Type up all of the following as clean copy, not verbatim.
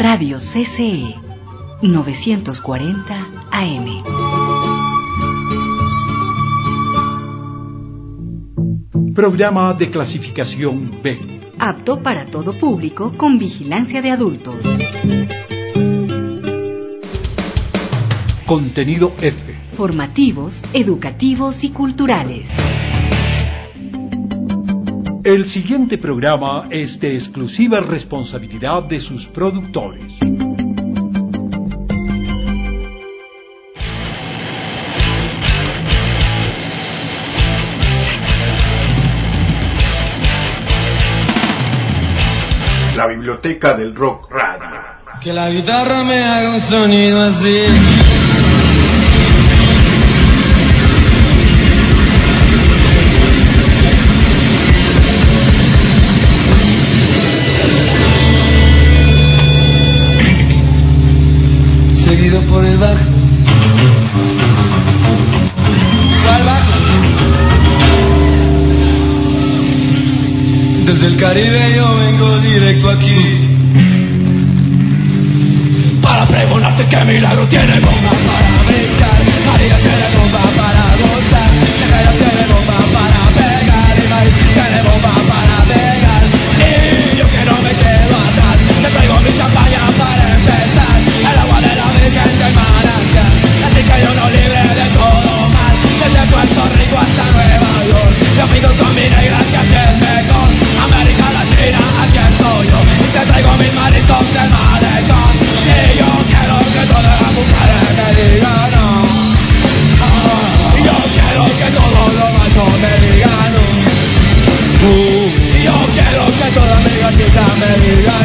Radio CCE 940 AM. Programa de clasificación B. Apto para todo público con vigilancia de adultos. Contenido F. Formativos, educativos y culturales. El siguiente programa es de exclusiva responsabilidad de sus productores. La Biblioteca del Rock Radio. Que la guitarra me haga un sonido así. Seguido por el bajo. ¿Cuál bajo? Desde el Caribe yo vengo directo aquí para pregonarte que milagro tiene bomba para brincar, María tiene bomba para gozar, María tiene bomba para pegar y María tiene bomba para pegar. Y yo que no me quedo atrás, te traigo mi champaña para empezar, el agua de la Virgen del Manantial, así que yo no libre de todo mal, desde Puerto Rico hasta Nueva York. Yo pido tu amiga y gracias que es mejor, América Latina, aquí estoy yo, y te traigo mis mariscos del malecón. Y yo quiero que todas las mujeres me digan no. Y yo quiero que todos los machos me digan no. Y yo quiero que todas mis gatitas me digan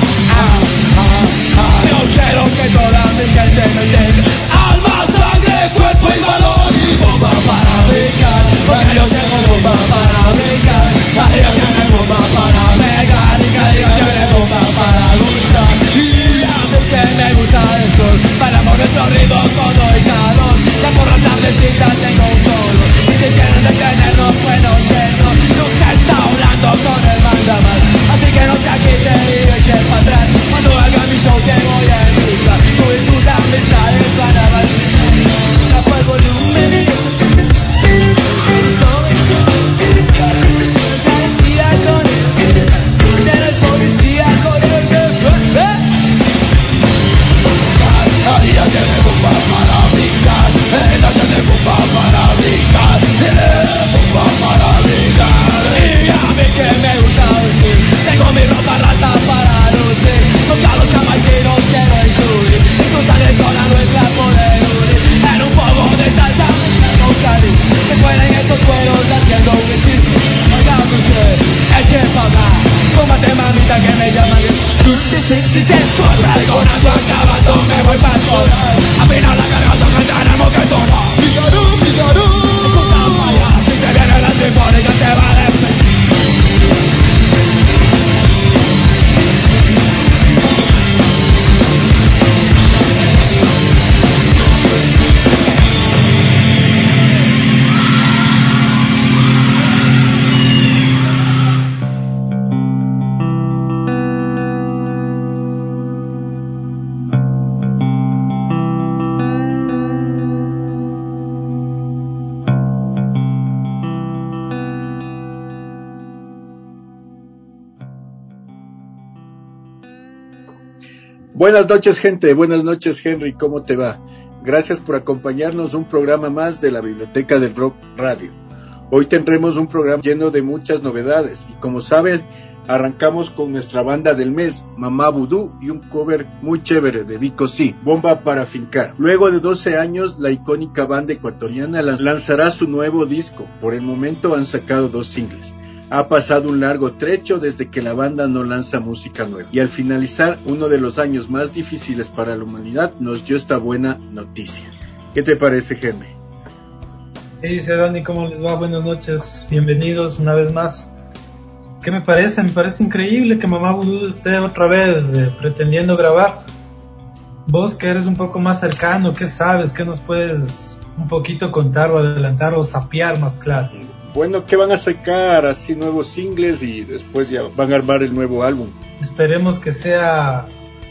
Yo quiero que toda mi gente me diga alma, sangre, cuerpo y valor y bomba para brincar, porque yo tengo bomba para brincar, María tiene bomba para pegar y María tiene bomba para gustar. Y a mí que me gusta el sol, bailamos nuestro ritmo con hoy calor, ya por la tardecita tengo un solo, y si quieren detenernos bueno que no, nunca está hablando con el mandamás, así que no se agite y eche para atrás, cuando haga mi show te voy a invitar, tú y tus amistades van a bailar, tapa el volumen y policía con él, el policía con él, ella tiene bomba para brincar, ella tiene bomba para brincar, tiene bomba para brincar. Y a mí que me gusta decir, tengo mi ropa rata para lucir, todos los jamaiquinos quiero incluir, y tu sangre con la nuestra poder unir, en un poco de salsa mezclando un cariz, que fueren esos cueros haciendo un chiste, oigan usted, eche pa' acá, póngate mamita que me llaman si sensual, pregonando acabando me voy pa' solar, apenas la garganta que tenemos que tomar, picarú, escucha pa' allá, si te viene la sinfónica te va a despedir. Buenas noches, gente. Buenas noches, Henry. ¿Cómo te va? Gracias por acompañarnos un programa más de la Biblioteca del Rock Radio. Hoy tendremos un programa lleno de muchas novedades y como saben, arrancamos con nuestra banda del mes, Mamá Vudú, y un cover muy chévere de Vico C, Bomba para Fincar. Luego de 12 años, la icónica banda ecuatoriana lanzará su nuevo disco. Por el momento han sacado 2 singles. Ha pasado un largo trecho desde que la banda no lanza música nueva. Y al finalizar uno de los años más difíciles para la humanidad, nos dio esta buena noticia. ¿Qué te parece, Henry? ¿Qué dice Dani? ¿Cómo les va? Buenas noches. Bienvenidos una vez más. ¿Qué me parece? Me parece increíble que Mamá Vudú esté otra vez pretendiendo grabar. Vos que eres un poco más cercano, ¿qué sabes? ¿Qué nos puedes un poquito contar o adelantar o sapear más claro? Bueno, que van a sacar así nuevos singles y después ya van a armar el nuevo álbum. Esperemos que sea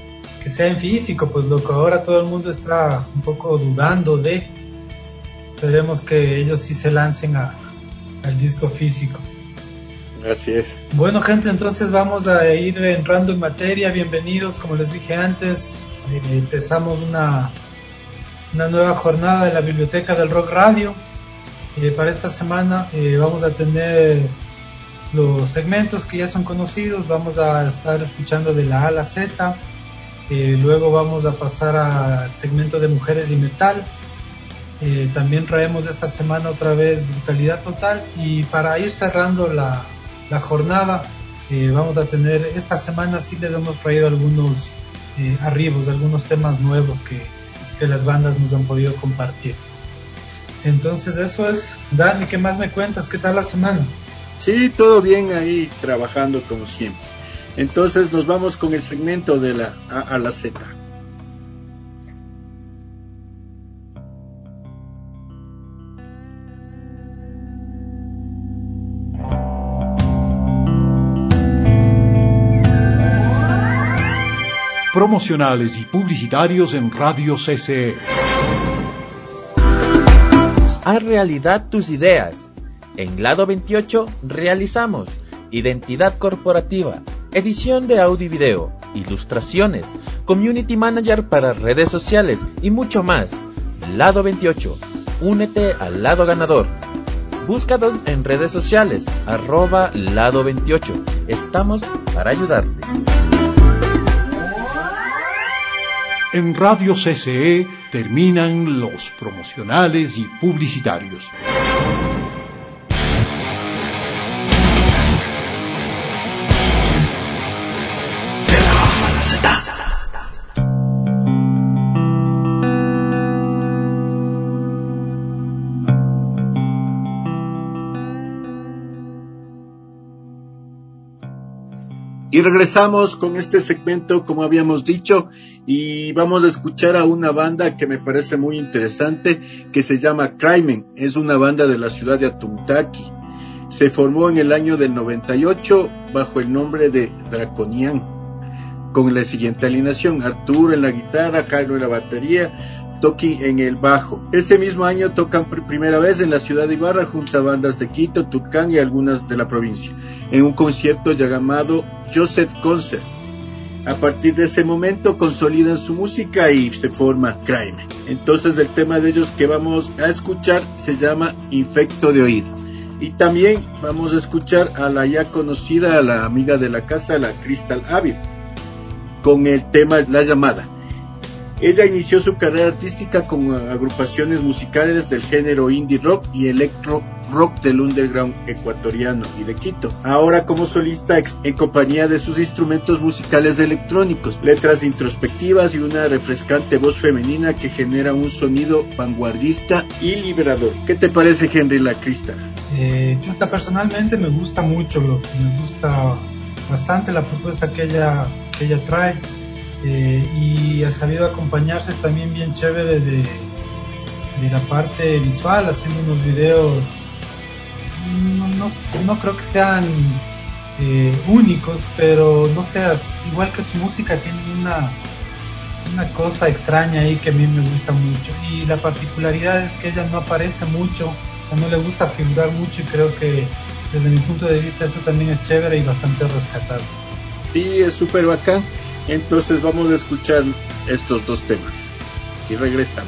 sea en físico, pues loco, ahora todo el mundo está un poco dudando de. Esperemos que ellos sí se lancen al disco físico. Así es. Bueno, gente, entonces vamos a ir entrando en materia. Bienvenidos, como les dije antes, empezamos una nueva jornada de la Biblioteca del Rock Radio. Para esta semana vamos a tener los segmentos que ya son conocidos. Vamos a estar escuchando de la A a la Z. Luego vamos a pasar al segmento de Mujeres y Metal. También traemos esta semana otra vez Brutalidad Total. Y para ir cerrando la jornada, vamos a tener, esta semana sí les hemos traído algunos arribos, algunos temas nuevos que las bandas nos han podido compartir. Entonces eso es. Dani, ¿qué más me cuentas? ¿Qué tal la semana? Sí, todo bien ahí, trabajando como siempre. Entonces nos vamos con el segmento de la A a la Z. Promocionales y publicitarios en Radio CCE. Haz realidad tus ideas. En Lado 28 realizamos identidad corporativa, edición de audio y video, ilustraciones, community manager para redes sociales y mucho más. Lado 28, únete al lado ganador. Búscanos en redes sociales, @Lado 28. Estamos para ayudarte. En Radio CCE terminan los promocionales y publicitarios. Y regresamos con este segmento, como habíamos dicho, y vamos a escuchar a una banda que me parece muy interesante, que se llama Crimen. Es una banda de la ciudad de Atuntaqui. Se formó en el año del 98 bajo el nombre de Draconian, con la siguiente alineación: Arturo en la guitarra, Carlos en la batería, Toki en el bajo. Ese mismo año tocan por primera vez en la ciudad de Ibarra junto a bandas de Quito, Tulcán y algunas de la provincia, en un concierto llamado Joseph Concert. A partir de ese momento consolidan su música y se forma Crimen. Entonces el tema de ellos que vamos a escuchar se llama Infecto de Oído. Y también vamos a escuchar a la ya conocida, a la amiga de la casa, la Crystal Avid, con el tema La Llamada. Ella inició su carrera artística con agrupaciones musicales del género indie rock y electro rock del underground ecuatoriano y de Quito. Ahora como solista en compañía de sus instrumentos musicales electrónicos, letras introspectivas y una refrescante voz femenina que genera un sonido vanguardista y liberador. ¿Qué te parece, Henry, la Crystal? Personalmente me gusta mucho, me gusta bastante la propuesta que ella trae. Y ha sabido acompañarse también bien chévere de la parte visual, haciendo unos videos, no creo que sean únicos, pero no sé, igual que su música tiene una cosa extraña ahí que a mí me gusta mucho, y la particularidad es que ella no aparece mucho, o no le gusta figurar mucho, y creo que desde mi punto de vista eso también es chévere y bastante rescatable. Sí, es súper bacán. Entonces vamos a escuchar estos dos temas y regresamos.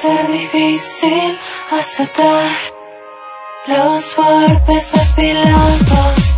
ser difícil aceptar los golpes afilados.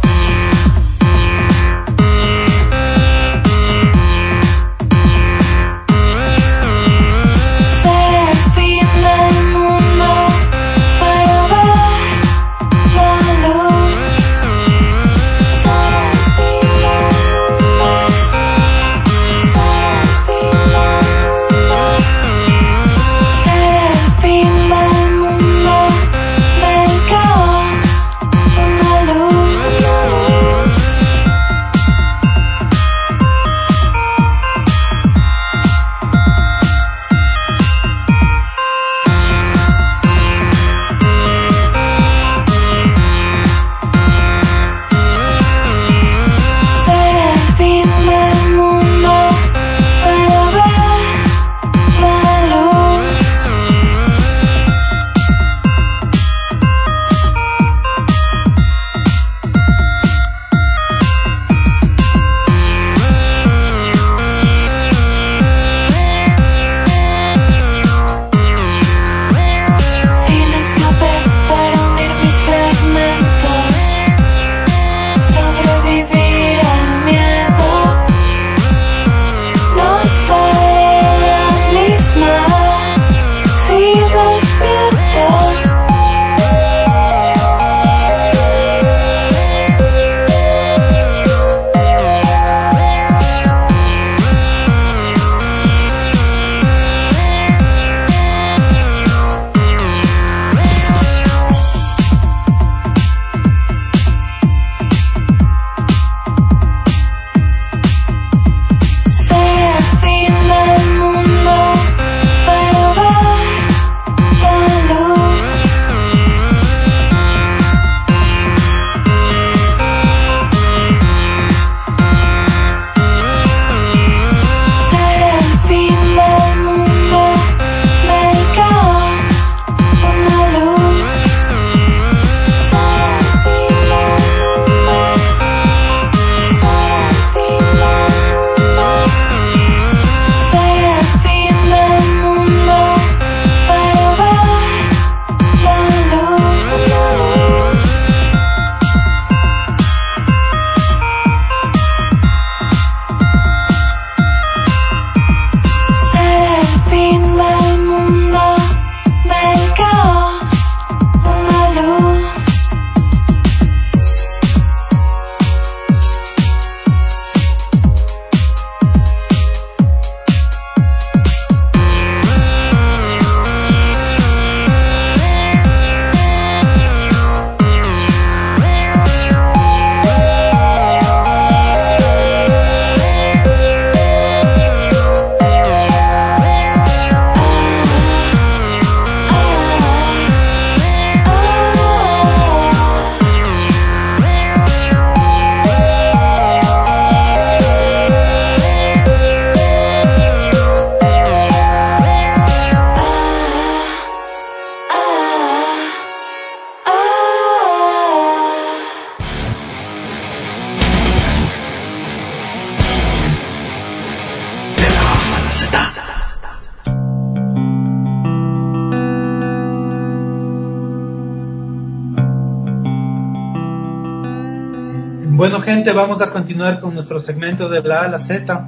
Bueno, gente, vamos a continuar con nuestro segmento de la A a la Z.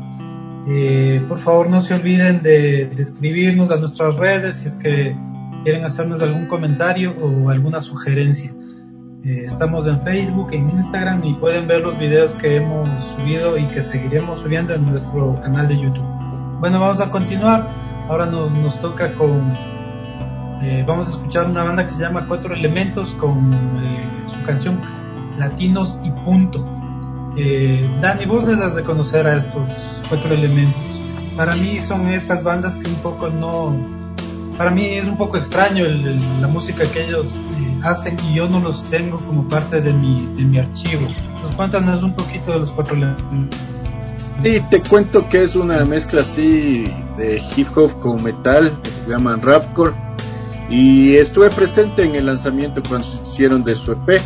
Por favor, no se olviden de escribirnos a nuestras redes si es que quieren hacernos algún comentario o alguna sugerencia. Estamos en Facebook, en Instagram, y pueden ver los videos que hemos subido y que seguiremos subiendo en nuestro canal de YouTube. Bueno, vamos a continuar. Ahora nos toca con... vamos a escuchar una banda que se llama Cuatro Elementos con su canción Latinos y Punto. Dani, vos les has de conocer a estos Cuatro Elementos. Para mí son estas bandas que un poco no... Para mí es un poco extraño la música que ellos hacen, y yo no los tengo como parte de mi archivo. Nos cuéntanos un poquito de los Cuatro Elementos. Sí, te cuento que es una mezcla así de hip hop con metal, que se llaman rapcore, y estuve presente en el lanzamiento cuando se hicieron de su EP,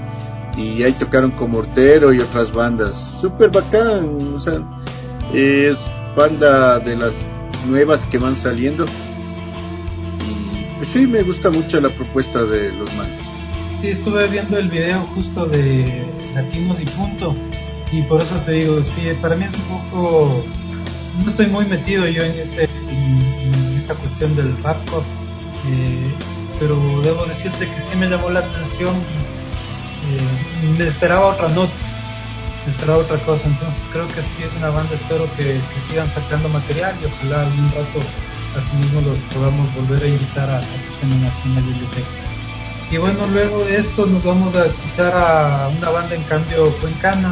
y ahí tocaron con Mortero y otras bandas. Súper bacán, o sea, es banda de las nuevas que van saliendo, Sí, me gusta mucho la propuesta de los manes. Sí, estuve viendo el video justo de Latinos y Punto, y por eso te digo, sí, para mí es un poco, no estoy muy metido yo en esta cuestión del rapcore, pero debo decirte que sí me llamó la atención. Me esperaba otra nota, me esperaba otra cosa, entonces creo que sí es una banda, espero que sigan sacando material y ojalá algún rato así mismo los podamos volver a invitar a que suenen aquí en la biblioteca. Y bueno, luego de esto nos vamos a escuchar a una banda en cambio cuencana.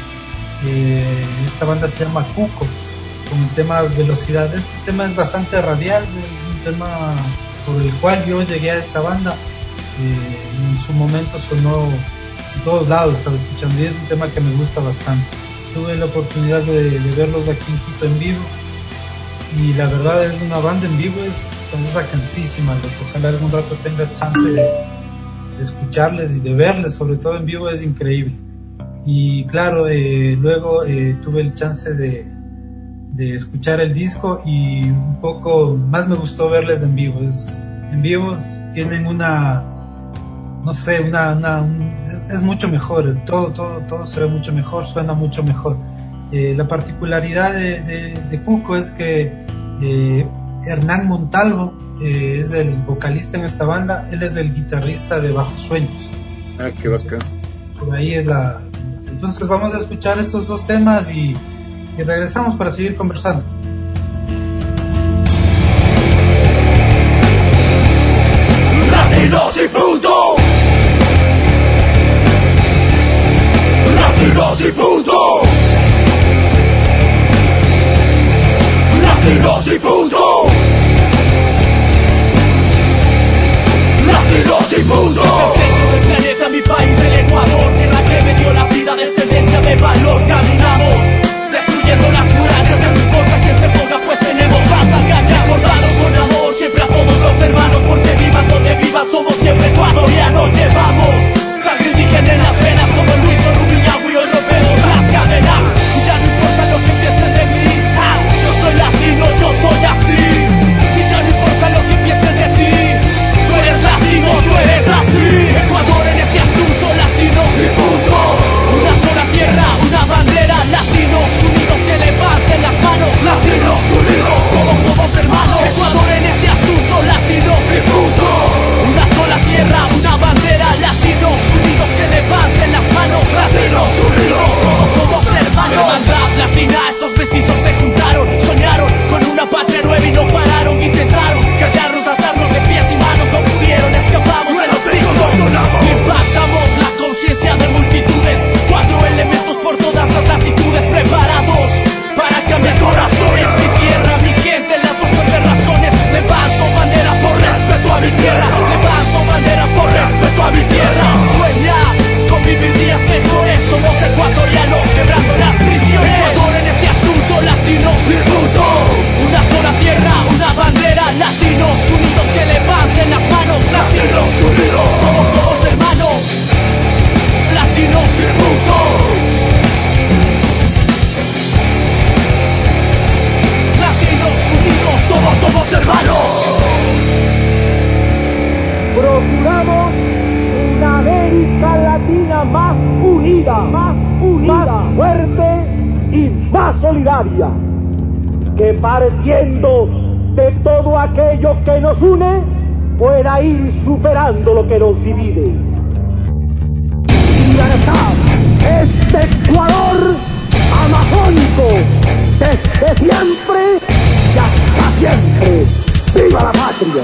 Esta banda se llama Cuco, con el tema Velocidad. Este tema es bastante radial, es un tema por el cual yo llegué a esta banda. En su momento sonó en todos lados, estaba escuchando, y es un tema que me gusta bastante. Tuve la oportunidad de verlos aquí en Quito en vivo, y la verdad es una banda en vivo, es vacancísima. Ojalá algún rato tenga chance de escucharles y de verles, sobre todo en vivo, es increíble. Y claro, luego tuve el chance de escuchar el disco, y un poco más me gustó verles en vivo. En vivo tienen una, no sé, es mucho mejor, todo se ve mucho mejor, suena mucho mejor. La particularidad de Cuco es que Hernán Montalvo es el vocalista en esta banda, él es el guitarrista de Bajo Sueños. Ah, qué bacán. Por ahí es la... Entonces vamos a escuchar estos dos temas y regresamos para seguir conversando. Latinos y punto. Latinos y punto. Latinos y punto. Latinos y punto. El centro del planeta, mi país, el Ecuador, tierra que me dio la vida, descendencia de valor. Caminamos destruyendo las murallas, ya no importa quién se ponga, pues tenemos paz al callar. Recordado con amor siempre a todos los hermanos, porque vivan donde vivan, somos siempre ecuatorianos. Llevamos sangre indígena en las venas, como Luis o Rubiñahui, hoy rompemos las cadenas. Y ya no importa lo que piensen de mí, yo soy latino, yo soy así. Y ya no importa lo que piensen de ti, tú eres latino, tú eres así. Ecuador en este asunto, latinos y punto. Una sola tierra, una bandera, latinos unidos que levanten las manos. Latinos unidos, todos somos hermanos. Ecuador en este asunto, latinos y punto. Una sola tierra, una bandera, latinos unidos que levanten las manos. Latinos unidos, todos somos hermanos. Hermandad latina, estos mestizos se juntaron, soñaron con una patria nueva y no pararon. Intentaron callarnos, atarnos de pies y manos, no pudieron, escapamos de los discos. Impactamos la conciencia de multitudes, 4 elementos por todas las latitudes, preparados para cambiar corazones. Mi tierra, mi gente, las dos fuertes razones. Levanto bandera por respeto a mi tierra, levanto bandera por respeto a mi tierra. Sueña con vivir días mejores, somos ecuatorianos quebrando las prisiones. Ecuador en este asunto, latinos y punto. Una sola tierra, una bandera, latinos unidos que levanten las manos. Latinos unidos, todos somos hermanos. Latinos y punto. Latinos unidos, todos somos hermanos. Procuramos una América Latina más unida, más fuerte y más solidaria, que partiendo de todo aquello que nos une, pueda ir superando lo que nos divide. Libertad, este Ecuador amazónico, desde siempre y hasta siempre. ¡Viva la patria!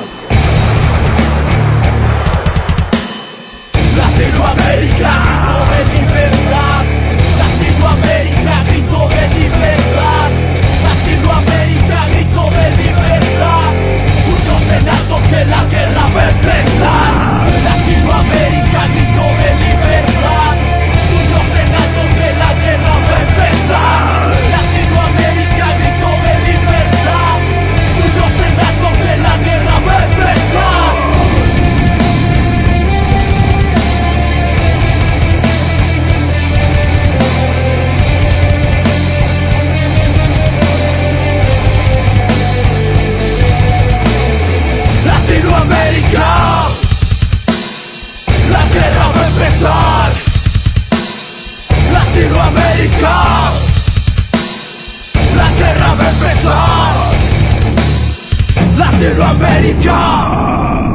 Latinoamérica, grito de libertad. Latinoamérica, grito de libertad. Latinoamérica, grito de libertad. Puños en alto que la guerra va a empezar. Latinoamérica, grito de libertad. Puños en alto que la guerra va a empezar. Latinoamérica, grito de libertad. Puños en alto que la guerra va a empezar. América.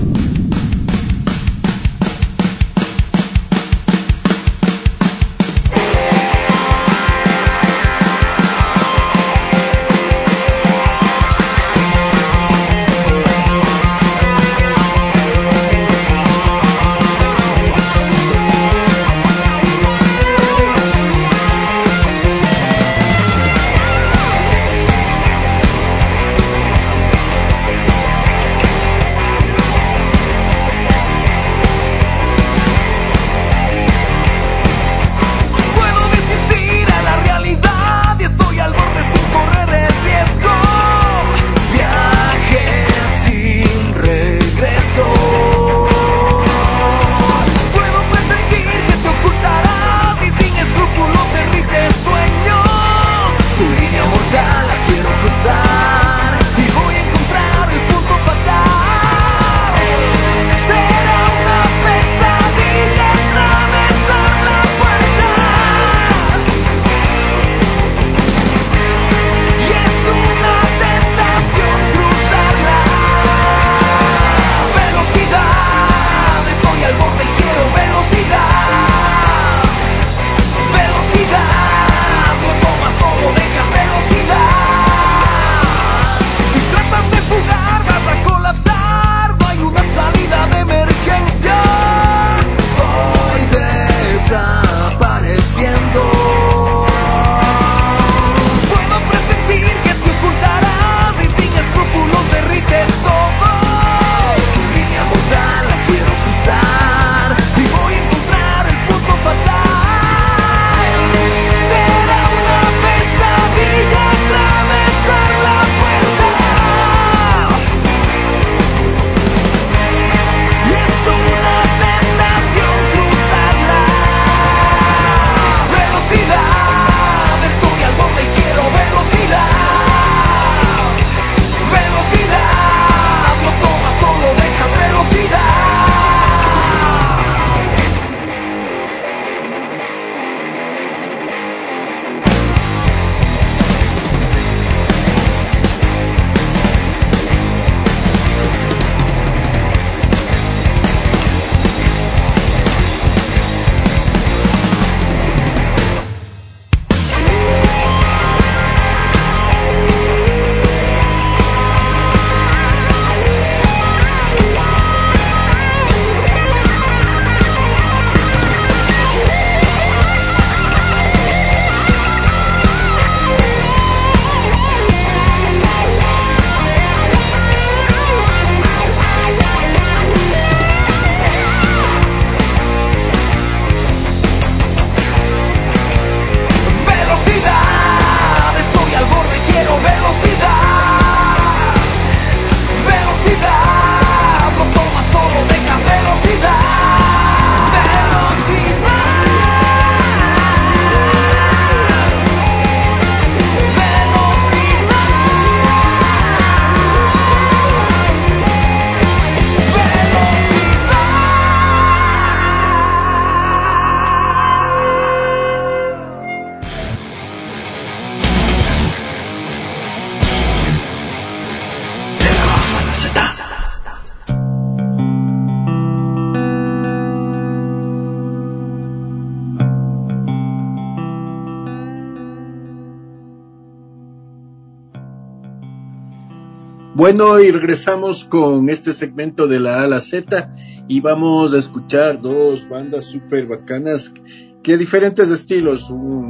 Bueno, y regresamos con este segmento de la A a la Z y vamos a escuchar dos bandas súper bacanas que diferentes estilos,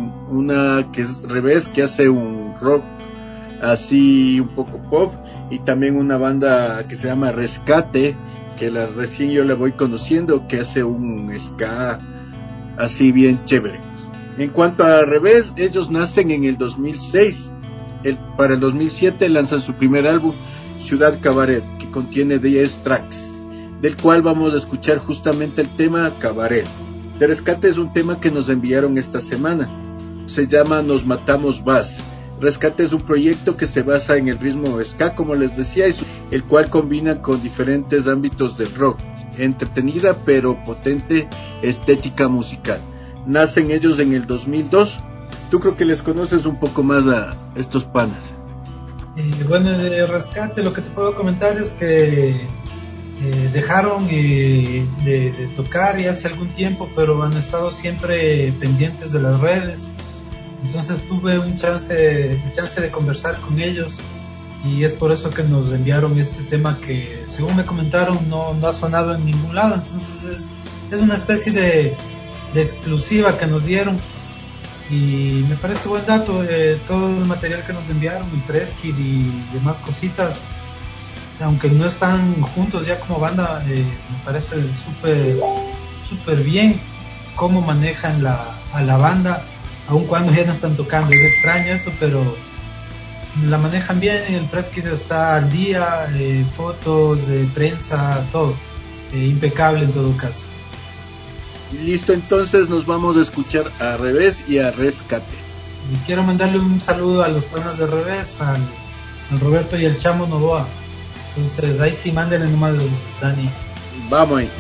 una que es Revés, que hace un rock así un poco pop, y también una banda que se llama Rescate, que recién yo la voy conociendo, que hace un ska así bien chévere. En cuanto a Revés, ellos nacen en el 2006. Para el 2007 lanzan su primer álbum, Ciudad Cabaret, que contiene 10 tracks, del cual vamos a escuchar justamente el tema Cabaret. De Rescate es un tema que nos enviaron esta semana, se llama Nos Matamos Vas. Rescate es un proyecto que se basa en el ritmo ska, como les decía, el cual combina con diferentes ámbitos del rock, entretenida pero potente estética musical. Nacen ellos en el 2002. Tú creo que les conoces un poco más a estos panas. Bueno, de rescate lo que te puedo comentar es que dejaron de tocar ya hace algún tiempo, pero han estado siempre pendientes de las redes. Entonces tuve el chance de conversar con ellos y es por eso que nos enviaron este tema que, según me comentaron, no ha sonado en ningún lado. Entonces es una especie de exclusiva que nos dieron y me parece buen dato. Todo el material que nos enviaron, el press kit y demás cositas, aunque no están juntos ya como banda, me parece súper bien cómo manejan a la banda, aun cuando ya no están tocando. Es extraño eso, pero la manejan bien. El press kit está al día, fotos, prensa, todo impecable en todo caso. Y listo, entonces nos vamos a escuchar a Revés y a Rescate. Y quiero mandarle un saludo a los panas de Revés, al Roberto y al Chamo Novoa. Entonces ahí sí, mándenle nomás, Dani. Vamos ahí.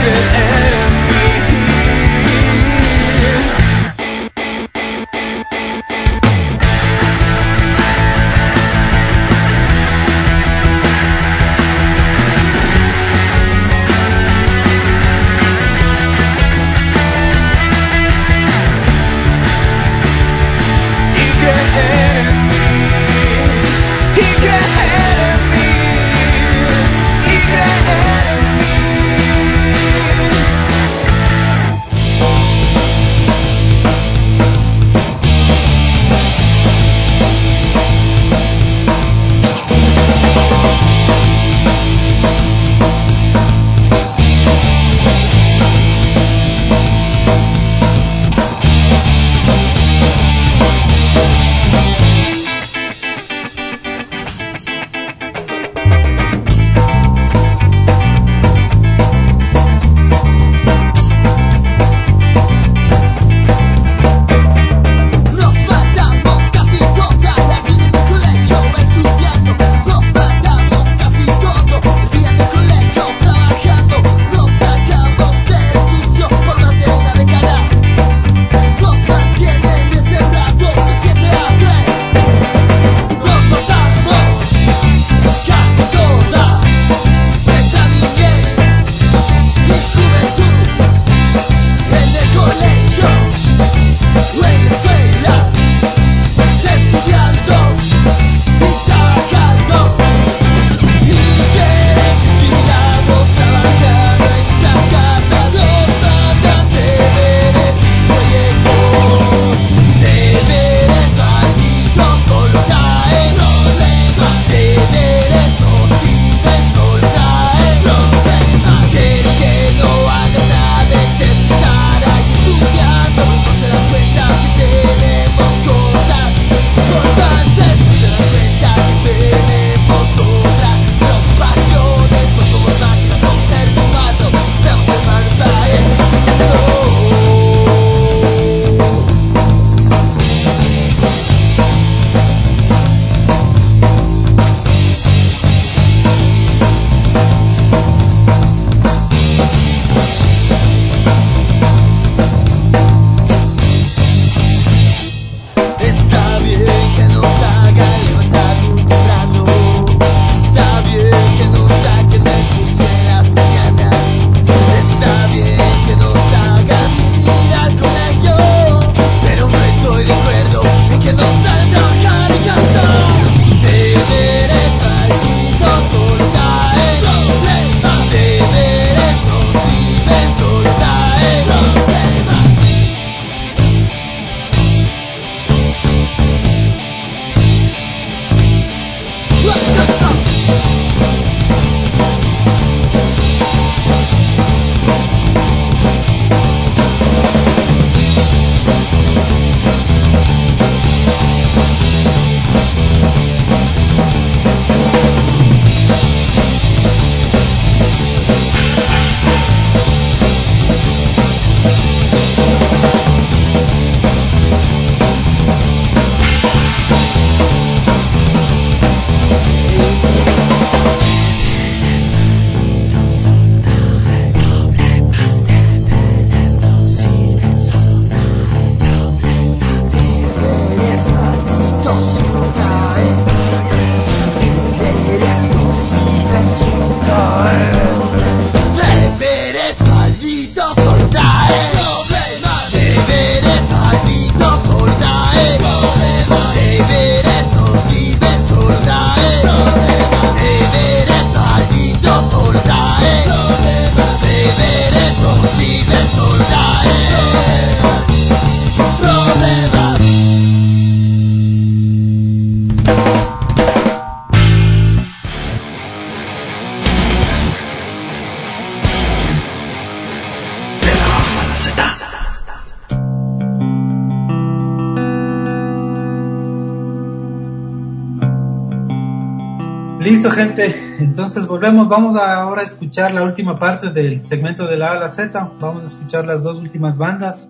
Listo, gente, entonces volvemos, vamos ahora a escuchar la última parte del segmento de la A a la Z, vamos a escuchar las dos últimas bandas.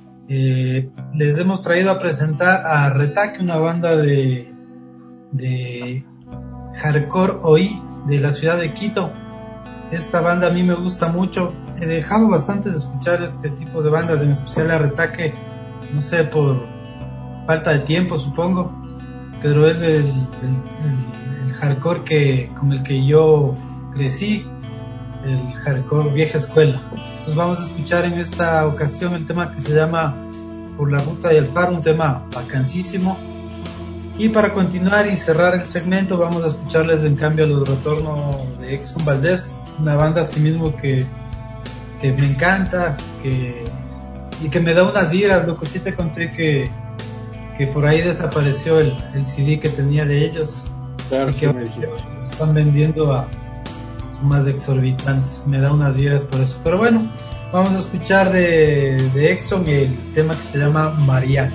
Les hemos traído a presentar a Retaque, una banda de hardcore OI de la ciudad de Quito. Esta banda a mí me gusta mucho. He dejado bastante de escuchar este tipo de bandas, en especial a Retaque, no sé, por falta de tiempo supongo, pero es el hardcore con el que yo crecí, el hardcore vieja escuela. Entonces vamos a escuchar en esta ocasión el tema que se llama Por la Ruta y el Faro, un tema vacancísimo. Y para continuar y cerrar el segmento vamos a escucharles en cambio los retornos de Exxon Valdez, una banda así mismo que me encanta, y que me da unas iras, loco. Sí te conté que por ahí desapareció el CD que tenía de ellos, Claro, y que ahora están vendiendo a sumas exorbitantes. Me da unas iras por eso, pero bueno, vamos a escuchar de Exxon el tema que se llama Mariana.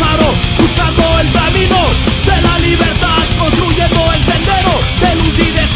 Buscando el camino de la libertad, construyendo el sendero de luz y de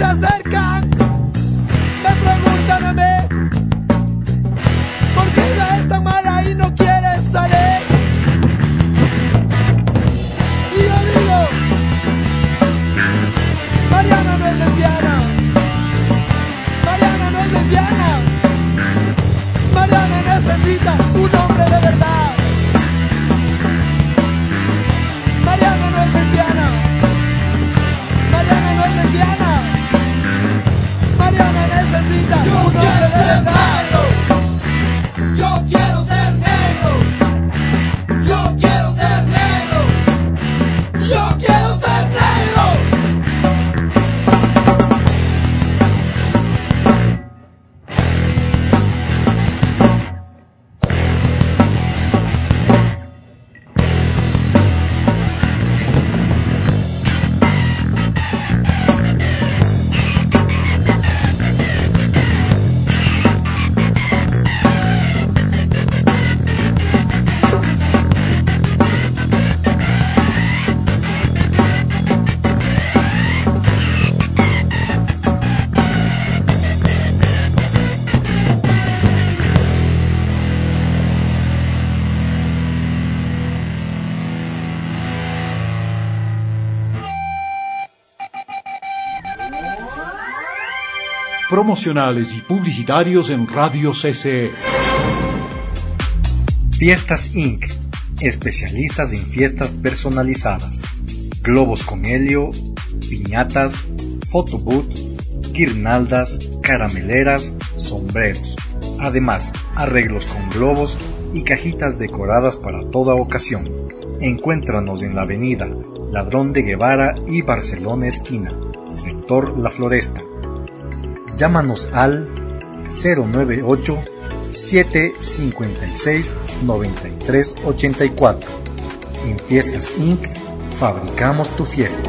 se acercan, me preguntan a mí, ¿por qué ella es tan mala y no quiere salir? Y yo digo, Mariana no es lesbiana, Mariana no es lesbiana, Mariana necesita un hombre de verdad. Mariana no es lesbiana, Mariana no es lesbiana, Mariana necesita un hombre de verdad. Yo quiero ser negro, yo quiero ser negro, yo quiero ser negro. Promocionales y publicitarios en Radio CCE. Fiestas Inc., especialistas en fiestas personalizadas, globos con helio, piñatas, photobooth, guirnaldas, carameleras, sombreros, además arreglos con globos y cajitas decoradas para toda ocasión. Encuéntranos en la avenida Ladrón de Guevara y Barcelona esquina, sector La Floresta. Llámanos al 098-756-9384. En Fiestas Inc. fabricamos tu fiesta.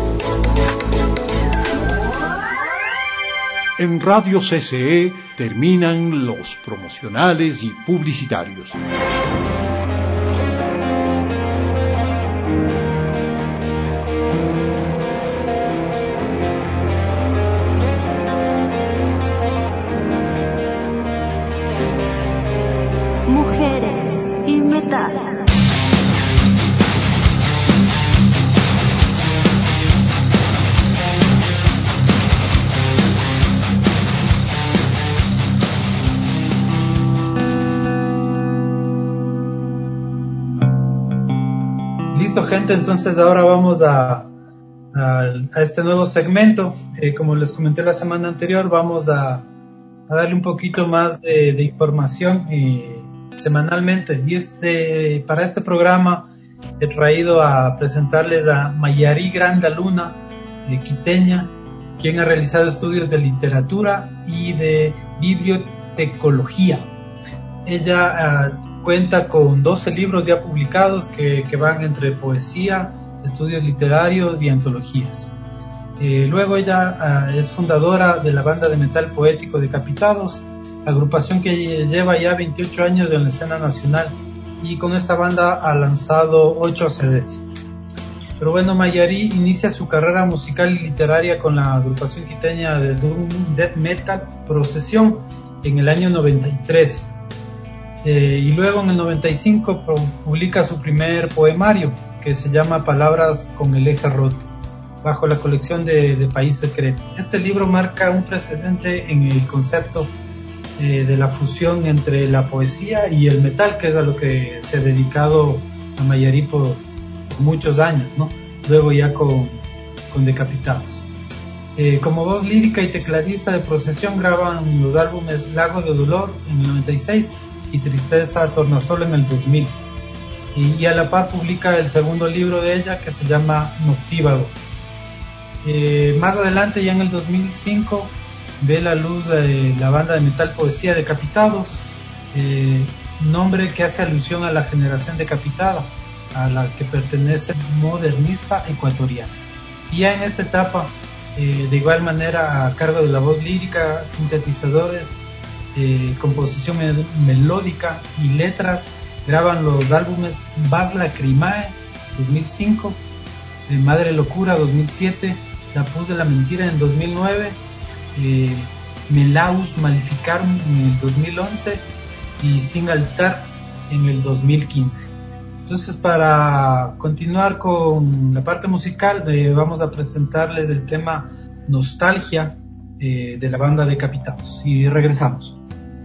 En Radio CCE terminan los promocionales y publicitarios. Mujeres y metal. Listo, gente, entonces ahora vamos a este nuevo segmento. Como les comenté la semana anterior, vamos a darle un poquito más de información semanalmente. Y para este programa he traído a presentarles a Mayari Grandaluna, quiteña, quien ha realizado estudios de literatura y de bibliotecología. Ella cuenta con 12 libros ya publicados que van entre poesía, estudios literarios y antologías. Luego ella es fundadora de la banda de metal poético Decapitados, agrupación que lleva ya 28 años en la escena nacional, y con esta banda ha lanzado 8 CDs. Pero bueno, Mayari inicia su carrera musical y literaria con la agrupación quiteña de doom death metal Procesión en el año 93. Y luego en el 95 publica su primer poemario, que se llama Palabras con el eje roto, bajo la colección de País Secreto. Este libro marca un precedente en el concepto de la fusión entre la poesía y el metal, que es a lo que se ha dedicado a Mayari por muchos años, ¿no? Luego ya con Decapitados. Como voz lírica y tecladista de Procesión graban los álbumes Lago de Dolor en el 96 y Tristeza Tornasol en el 2000. Y a la par publica el segundo libro de ella, que se llama Noctívago. Más adelante, ya en el 2005, ve la luz de la banda de metal poesía Decapitados, nombre que hace alusión a la generación decapitada, a la que pertenece modernista ecuatoriana. Y ya en esta etapa, de igual manera, a cargo de la voz lírica, sintetizadores, composición melódica y letras, graban los álbumes Vas Lacrimae 2005, Madre Locura 2007, La Puz de la Mentira en 2009 Melaus Maleficarum en el 2011 y Sin Altar en el 2015. Entonces, para continuar con la parte musical, vamos a presentarles el tema Nostalgia de la banda Decapitados, y regresamos.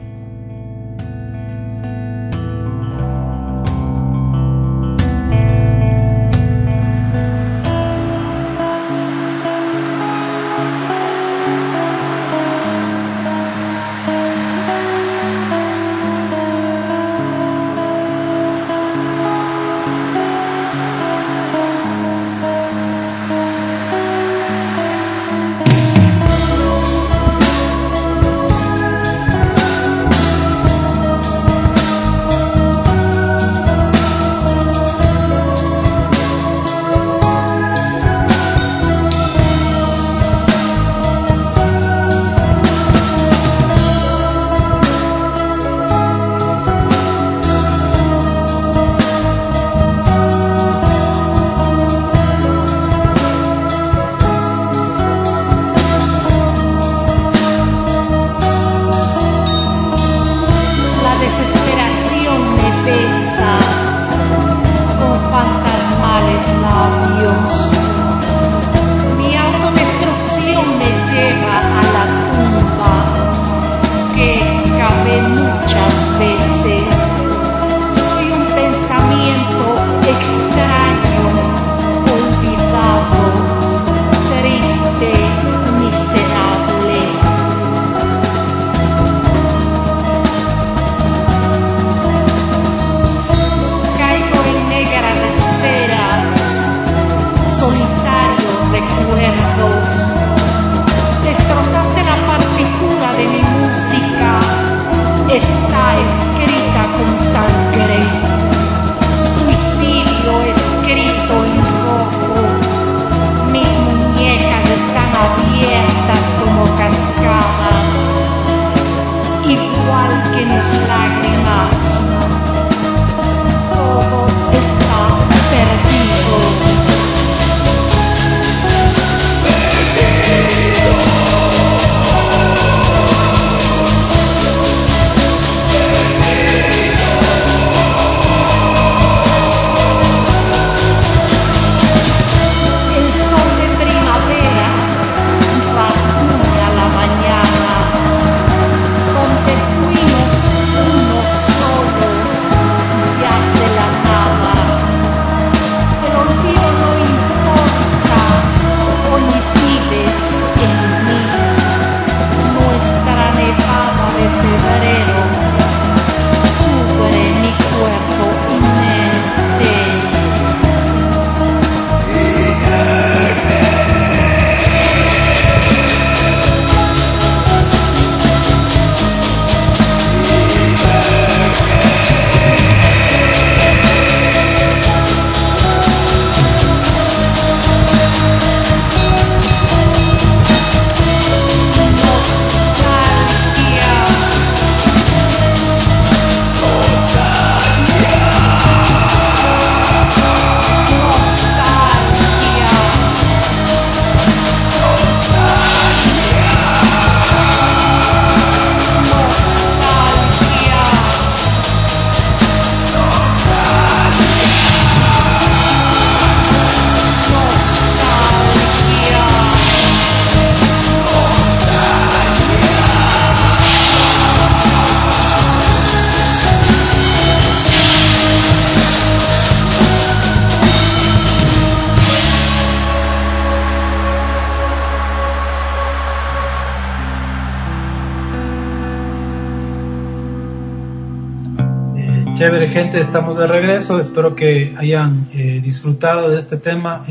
Chévere, gente, estamos de regreso. Espero que hayan disfrutado de este tema.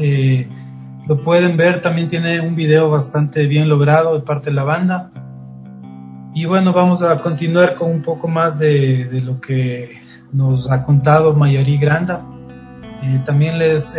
Lo pueden ver, también tiene un video bastante bien logrado de parte de la banda. Y bueno, vamos a continuar con un poco más de lo que nos ha contado Mayari Granda. También les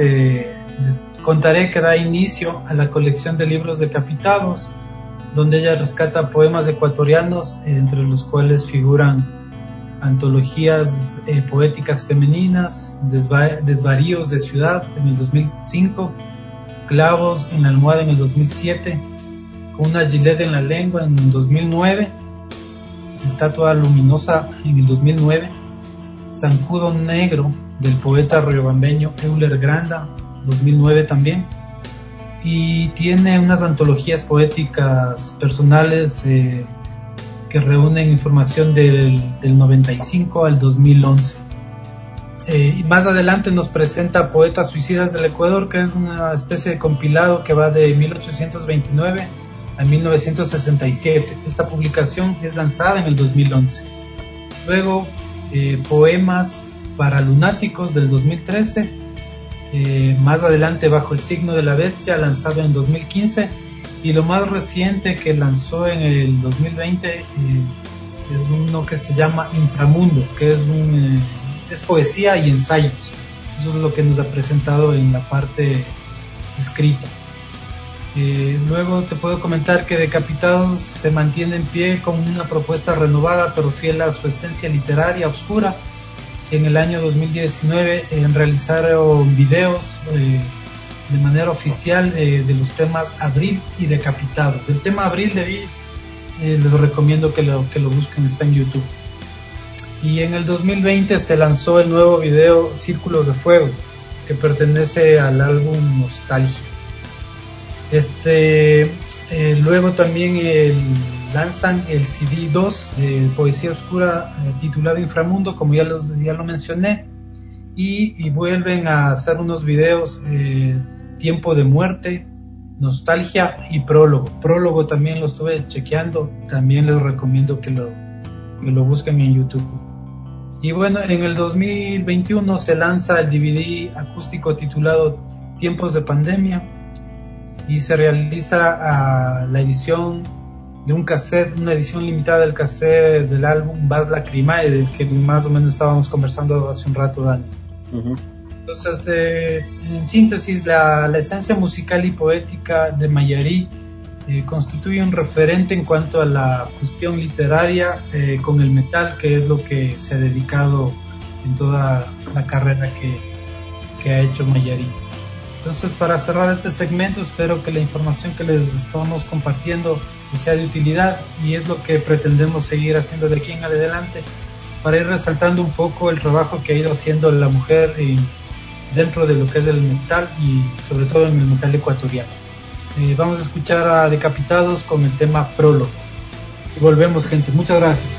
contaré que da inicio a la colección de libros Decapitados, donde ella rescata poemas ecuatorianos, entre los cuales figuran antologías poéticas femeninas, Desvaríos de Ciudad en el 2005, Clavos en la Almohada en el 2007, Una Gilet en la lengua en 2009, Estatua luminosa en el 2009, Zancudo negro del poeta riobambeño Euler Granda, 2009 también, y tiene unas antologías poéticas personales que reúnen información del 95 al 2011. Y más adelante nos presenta Poetas Suicidas del Ecuador, que es una especie de compilado que va de 1829 a 1967. Esta publicación es lanzada en el 2011. Luego, Poemas para Lunáticos del 2013. Más adelante, Bajo el signo de la bestia, lanzado en 2015. Y lo más reciente que lanzó en el 2020 es uno que se llama Inframundo, que es poesía y ensayos. Eso es lo que nos ha presentado en la parte escrita. Luego te puedo comentar que Decapitados se mantiene en pie con una propuesta renovada pero fiel a su esencia literaria oscura. En el año 2019 realizaron videos de manera oficial de los temas Abril y Decapitados. El tema Abril les recomiendo que lo busquen, está en YouTube. Y en el 2020 se lanzó el nuevo video Círculos de Fuego, que pertenece al álbum Nostalgia. Luego también lanzan el CD 2 de Poesía Oscura titulado Inframundo, como ya lo mencioné, y vuelven a hacer unos videos Tiempo de Muerte, Nostalgia y Prólogo. Prólogo también lo estuve chequeando, también les recomiendo que lo busquen en YouTube. Y bueno, en el 2021 se lanza el DVD acústico titulado Tiempos de Pandemia, y se realiza la edición de un cassette, una edición limitada del cassette del álbum Vas Lacrimae, del que más o menos estábamos conversando hace un rato, Dani. Uh-huh. Entonces, en síntesis, la esencia musical y poética de Mayarí constituye un referente en cuanto a la fusión literaria con el metal, que es lo que se ha dedicado en toda la carrera que ha hecho Mayarí. Entonces, para cerrar este segmento, espero que la información que les estamos compartiendo sea de utilidad, y es lo que pretendemos seguir haciendo de aquí en adelante, para ir resaltando un poco el trabajo que ha ido haciendo la mujer dentro de lo que es el metal, y sobre todo en el metal ecuatoriano. Vamos a escuchar a Decapitados con el tema Prólogo. Y volvemos, gente. Muchas gracias.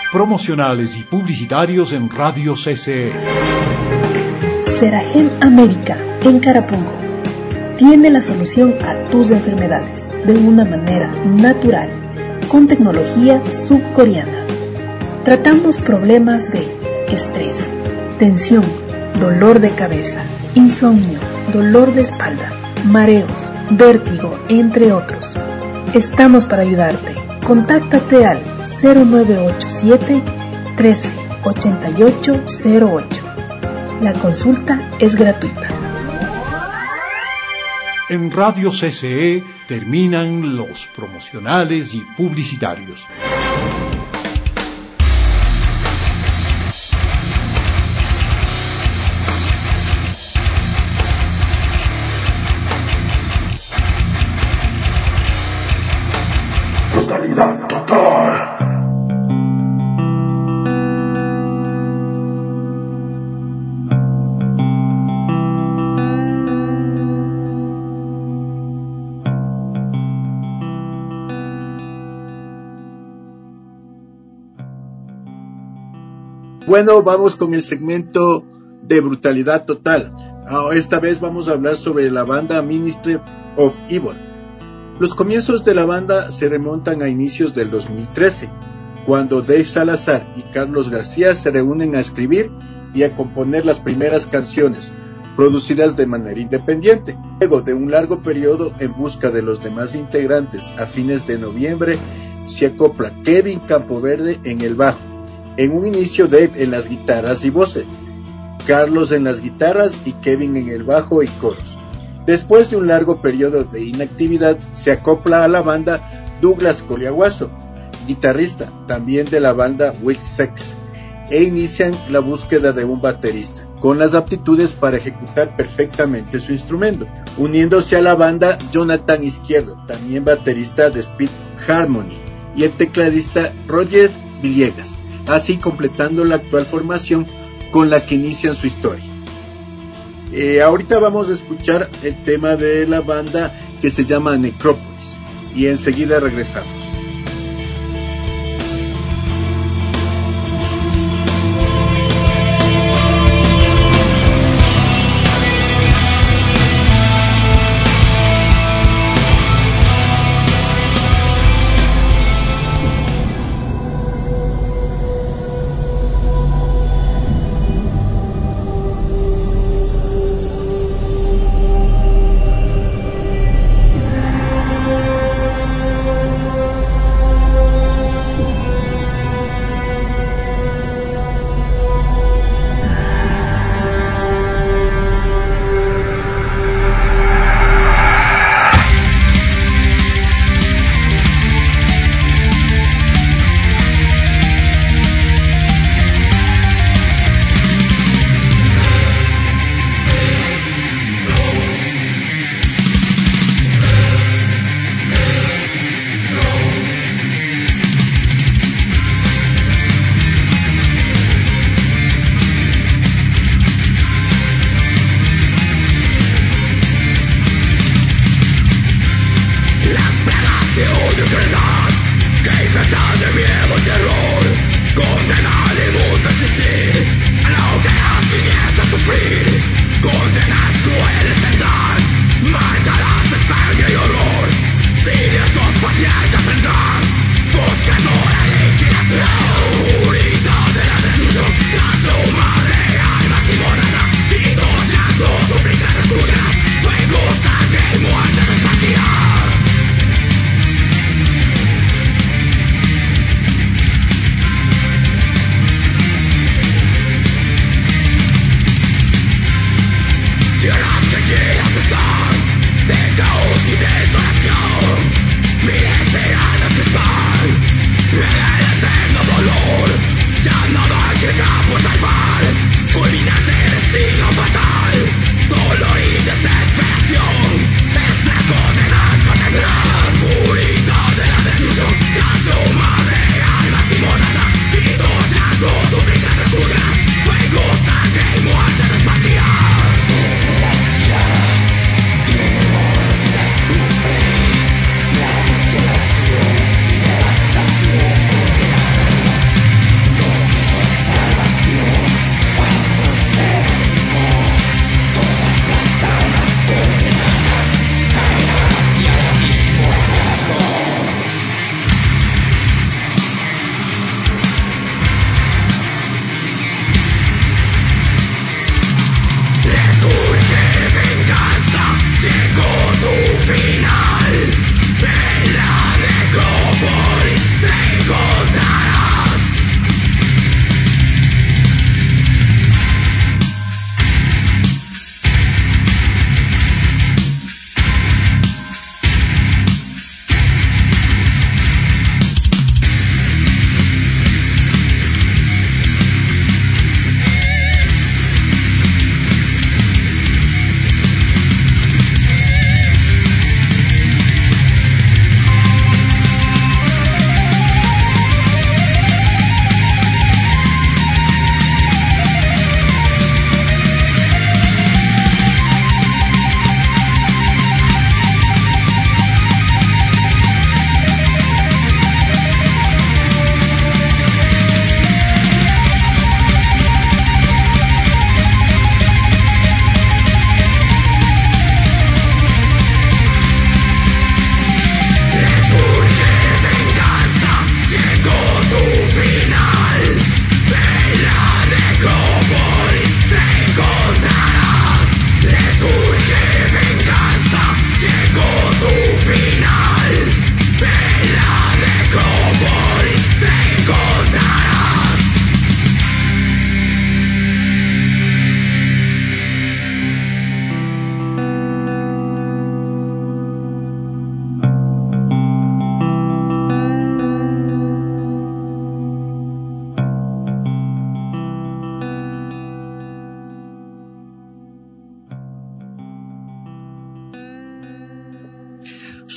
promocionales y publicitarios en Radio CCE. Seragen América, en Carapungo, tiene la solución a tus enfermedades de una manera natural, con tecnología subcoreana. Tratamos problemas de estrés, tensión, dolor de cabeza, insomnio, dolor de espalda, mareos, vértigo, entre otros. Estamos para ayudarte. Contáctate al 0987 13 8808. La consulta es gratuita. En Radio CCE terminan los promocionales y publicitarios. Brutalidad total. Bueno, vamos con el segmento de Brutalidad Total. Esta vez vamos a hablar sobre la banda Ministry of Evil. Los comienzos de la banda se remontan a inicios del 2013, cuando Dave Salazar y Carlos García se reúnen a escribir y a componer las primeras canciones, producidas de manera independiente. Luego de un largo periodo en busca de los demás integrantes, a fines de noviembre se acopla Kevin Campoverde en el bajo. En un inicio Dave en las guitarras y voces, Carlos en las guitarras y Kevin en el bajo y coros. Después de un largo periodo de inactividad, se acopla a la banda Douglas Coliaguazo, guitarrista también de la banda Wild Sex, e inician la búsqueda de un baterista, con las aptitudes para ejecutar perfectamente su instrumento. Uniéndose a la banda Jonathan Izquierdo, también baterista de Speed Harmony, y el tecladista Roger Villegas, así completando la actual formación con la que inician su historia. Ahorita vamos a escuchar el tema de la banda que se llama Necrópolis y enseguida regresamos.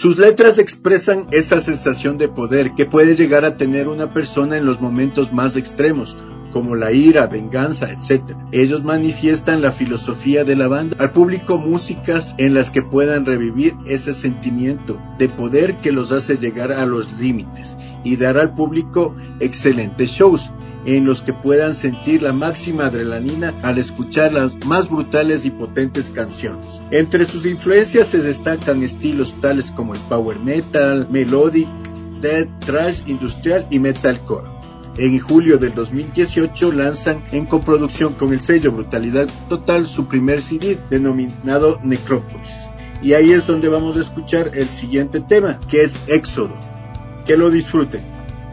Sus letras expresan esa sensación de poder que puede llegar a tener una persona en los momentos más extremos, como la ira, venganza, etc. Ellos manifiestan la filosofía de la banda al público, músicas en las que puedan revivir ese sentimiento de poder que los hace llegar a los límites y dar al público excelentes shows en los que puedan sentir la máxima adrenalina al escuchar las más brutales y potentes canciones. Entre sus influencias se destacan estilos tales como el power metal, melodic, death, thrash, industrial y metalcore. En julio del 2018 lanzan en coproducción con el sello Brutalidad Total su primer CD denominado Necrópolis. Y ahí es donde vamos a escuchar el siguiente tema, que es Éxodo. Que lo disfruten.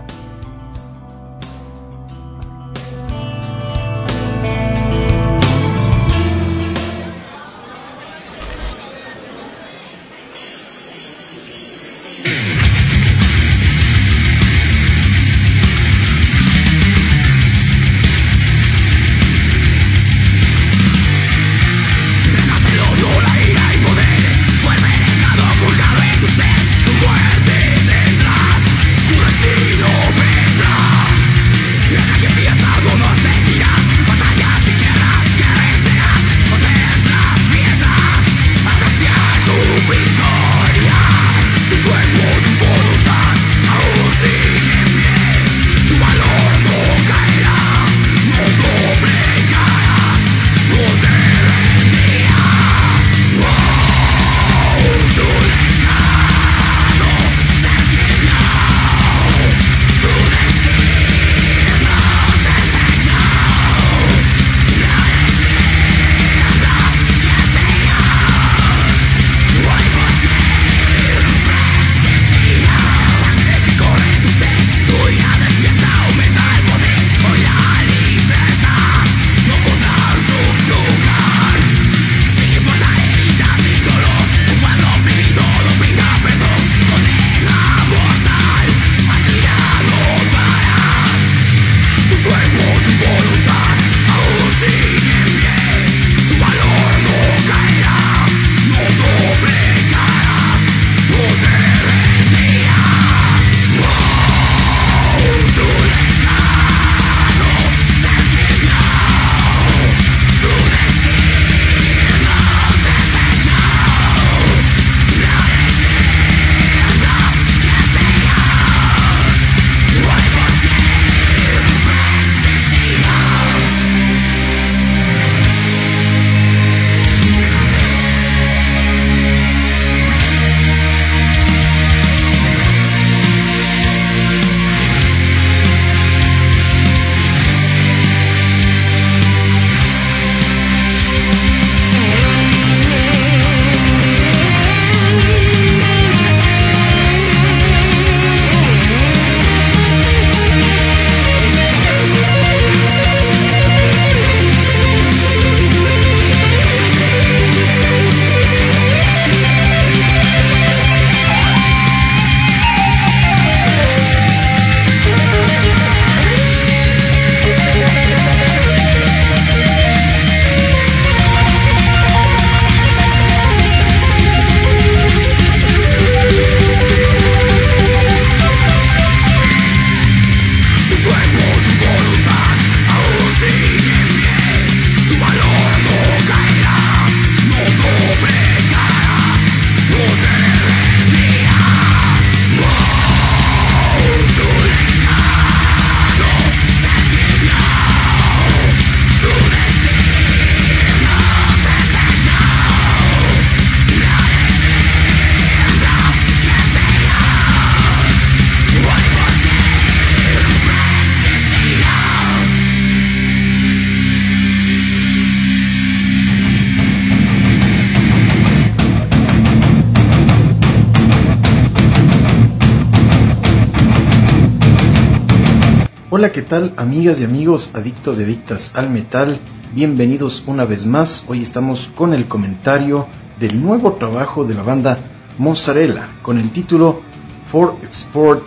Hola, ¿qué tal, amigas y amigos adictos y adictas al metal? Bienvenidos una vez más. Hoy estamos con el comentario del nuevo trabajo de la banda Mozzarella con el título For Export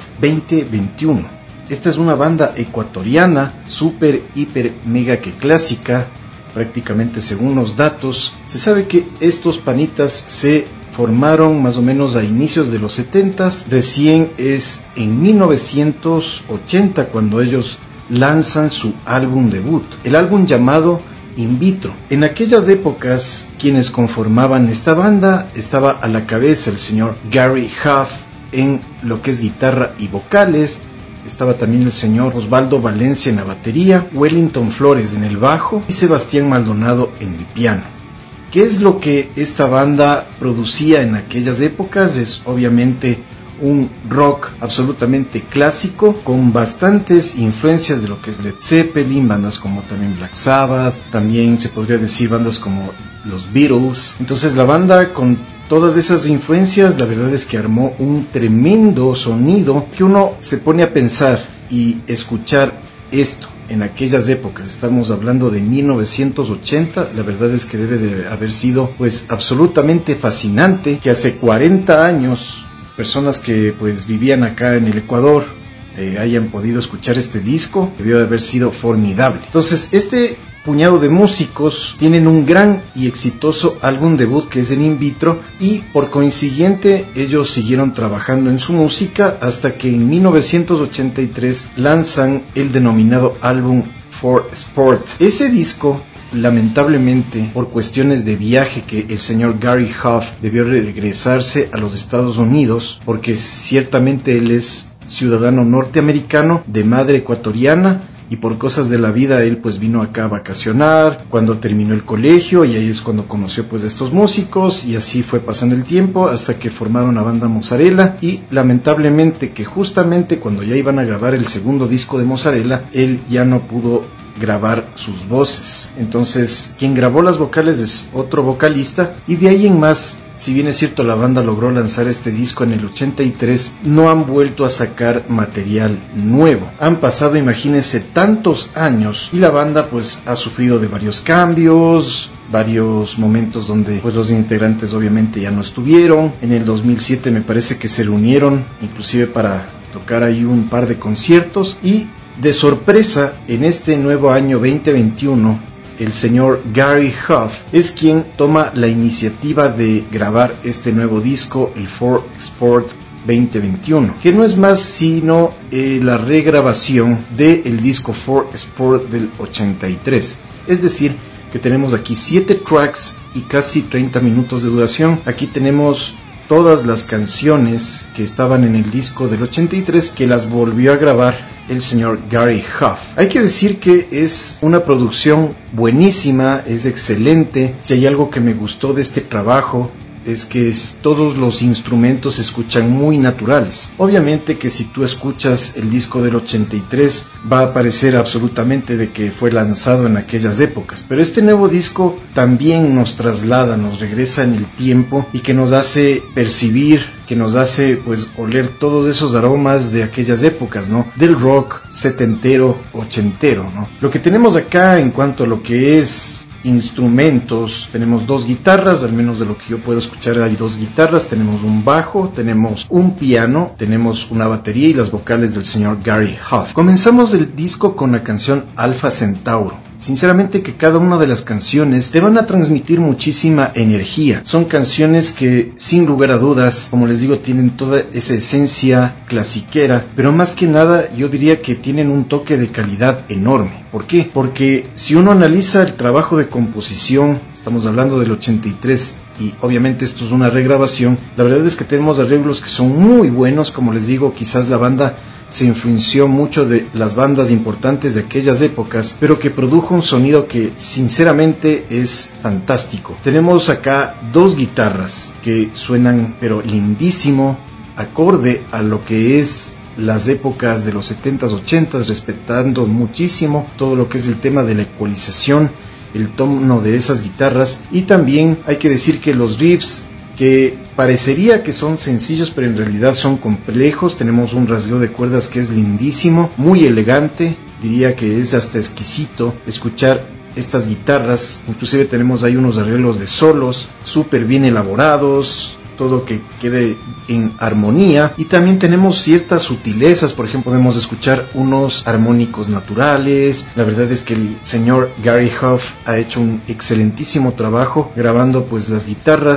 2021. Esta es una banda ecuatoriana, super, hiper, mega que clásica. Prácticamente según los datos, se sabe que estos panitas se formaron más o menos a inicios de los 70s. Recién es en 1980 cuando ellos lanzan su álbum debut, el álbum llamado In Vitro. En aquellas épocas, quienes conformaban esta banda, estaba a la cabeza el señor Gary Huff en lo que es guitarra y vocales, estaba también el señor Osvaldo Valencia en la batería, Wellington Flores en el bajo y Sebastián Maldonado en el piano. ¿Qué es lo que esta banda producía en aquellas épocas? Es obviamente un rock absolutamente clásico con bastantes influencias de lo que es Led Zeppelin, bandas como también Black Sabbath, también se podría decir bandas como los Beatles. Entonces la banda, con todas esas influencias, la verdad es que armó un tremendo sonido que uno se pone a pensar y escuchar esto en aquellas épocas. Estamos hablando de 1980, la verdad es que debe de haber sido pues absolutamente fascinante que hace 40 años personas que pues vivían acá en el Ecuador hayan podido escuchar este disco. Debió de haber sido formidable. Entonces este puñado de músicos tienen un gran y exitoso álbum debut que es el In Vitro, y por consiguiente ellos siguieron trabajando en su música hasta que en 1983 lanzan el denominado álbum For Sport. Ese disco, lamentablemente, por cuestiones de viaje, que el señor Gary Huff debió regresarse a los Estados Unidos, porque ciertamente él es ciudadano norteamericano de madre ecuatoriana, y por cosas de la vida él pues vino acá a vacacionar cuando terminó el colegio, y ahí es cuando conoció pues a estos músicos, y así fue pasando el tiempo hasta que formaron la banda Mozzarella. Y lamentablemente que justamente cuando ya iban a grabar el segundo disco de Mozzarella, él ya no pudo grabar sus voces. Entonces quien grabó las vocales es otro vocalista, y de ahí en más, si bien es cierto la banda logró lanzar este disco en el 83, no han vuelto a sacar material nuevo. Han pasado, imagínense, tantos años, y la banda pues ha sufrido de varios cambios, varios momentos donde pues los integrantes obviamente ya no estuvieron. En el 2007 me parece que se reunieron inclusive para tocar ahí un par de conciertos, y de sorpresa en este nuevo año 2021 el señor Gary Huff es quien toma la iniciativa de grabar este nuevo disco, el For Sport 2021, que no es más sino la regrabación del disco For Sport del 83. Es decir, que tenemos aquí 7 tracks y casi 30 minutos de duración. Aquí tenemos todas las canciones que estaban en el disco del 83, que las volvió a grabar el señor Gary Huff. Hay que decir que es una producción buenísima, es excelente. Si hay algo que me gustó de este trabajo, es que todos los instrumentos se escuchan muy naturales. Obviamente que si tú escuchas el disco del 83 va a parecer absolutamente de que fue lanzado en aquellas épocas, pero este nuevo disco también nos traslada, nos regresa en el tiempo, y que nos hace percibir, que nos hace pues oler todos esos aromas de aquellas épocas, ¿no? Del rock setentero, ochentero, ¿no? Lo que tenemos acá en cuanto a lo que es instrumentos, tenemos 2 guitarras, al menos de lo que yo puedo escuchar hay 2 guitarras, tenemos un bajo, tenemos un piano, tenemos una batería y las vocales del señor Gary Huff. Comenzamos el disco con la canción Alpha Centauro. Sinceramente que cada una de las canciones te van a transmitir muchísima energía. Son canciones que sin lugar a dudas, como les digo, tienen toda esa esencia clasiquera, pero más que nada yo diría que tienen un toque de calidad enorme. ¿Por qué? Porque si uno analiza el trabajo de composición, estamos hablando del 83 y obviamente esto es una regrabación, la verdad es que tenemos arreglos que son muy buenos. Como les digo, quizás la banda se influenció mucho de las bandas importantes de aquellas épocas, pero que produjo un sonido que sinceramente es fantástico. Tenemos acá 2 guitarras que suenan pero lindísimo, acorde a lo que es las épocas de los 70s, 80s, respetando muchísimo todo lo que es el tema de la ecualización, el tono de esas guitarras. Y también hay que decir que los riffs, que parecería que son sencillos pero en realidad son complejos. Tenemos un rasgueo de cuerdas que es lindísimo, muy elegante, diría que es hasta exquisito escuchar estas guitarras. Inclusive tenemos ahí unos arreglos de solos súper bien elaborados, todo que quede en armonía, y también tenemos ciertas sutilezas. Por ejemplo, podemos escuchar unos armónicos naturales. La verdad es que el señor Gary Huff ha hecho un excelentísimo trabajo grabando pues las guitarras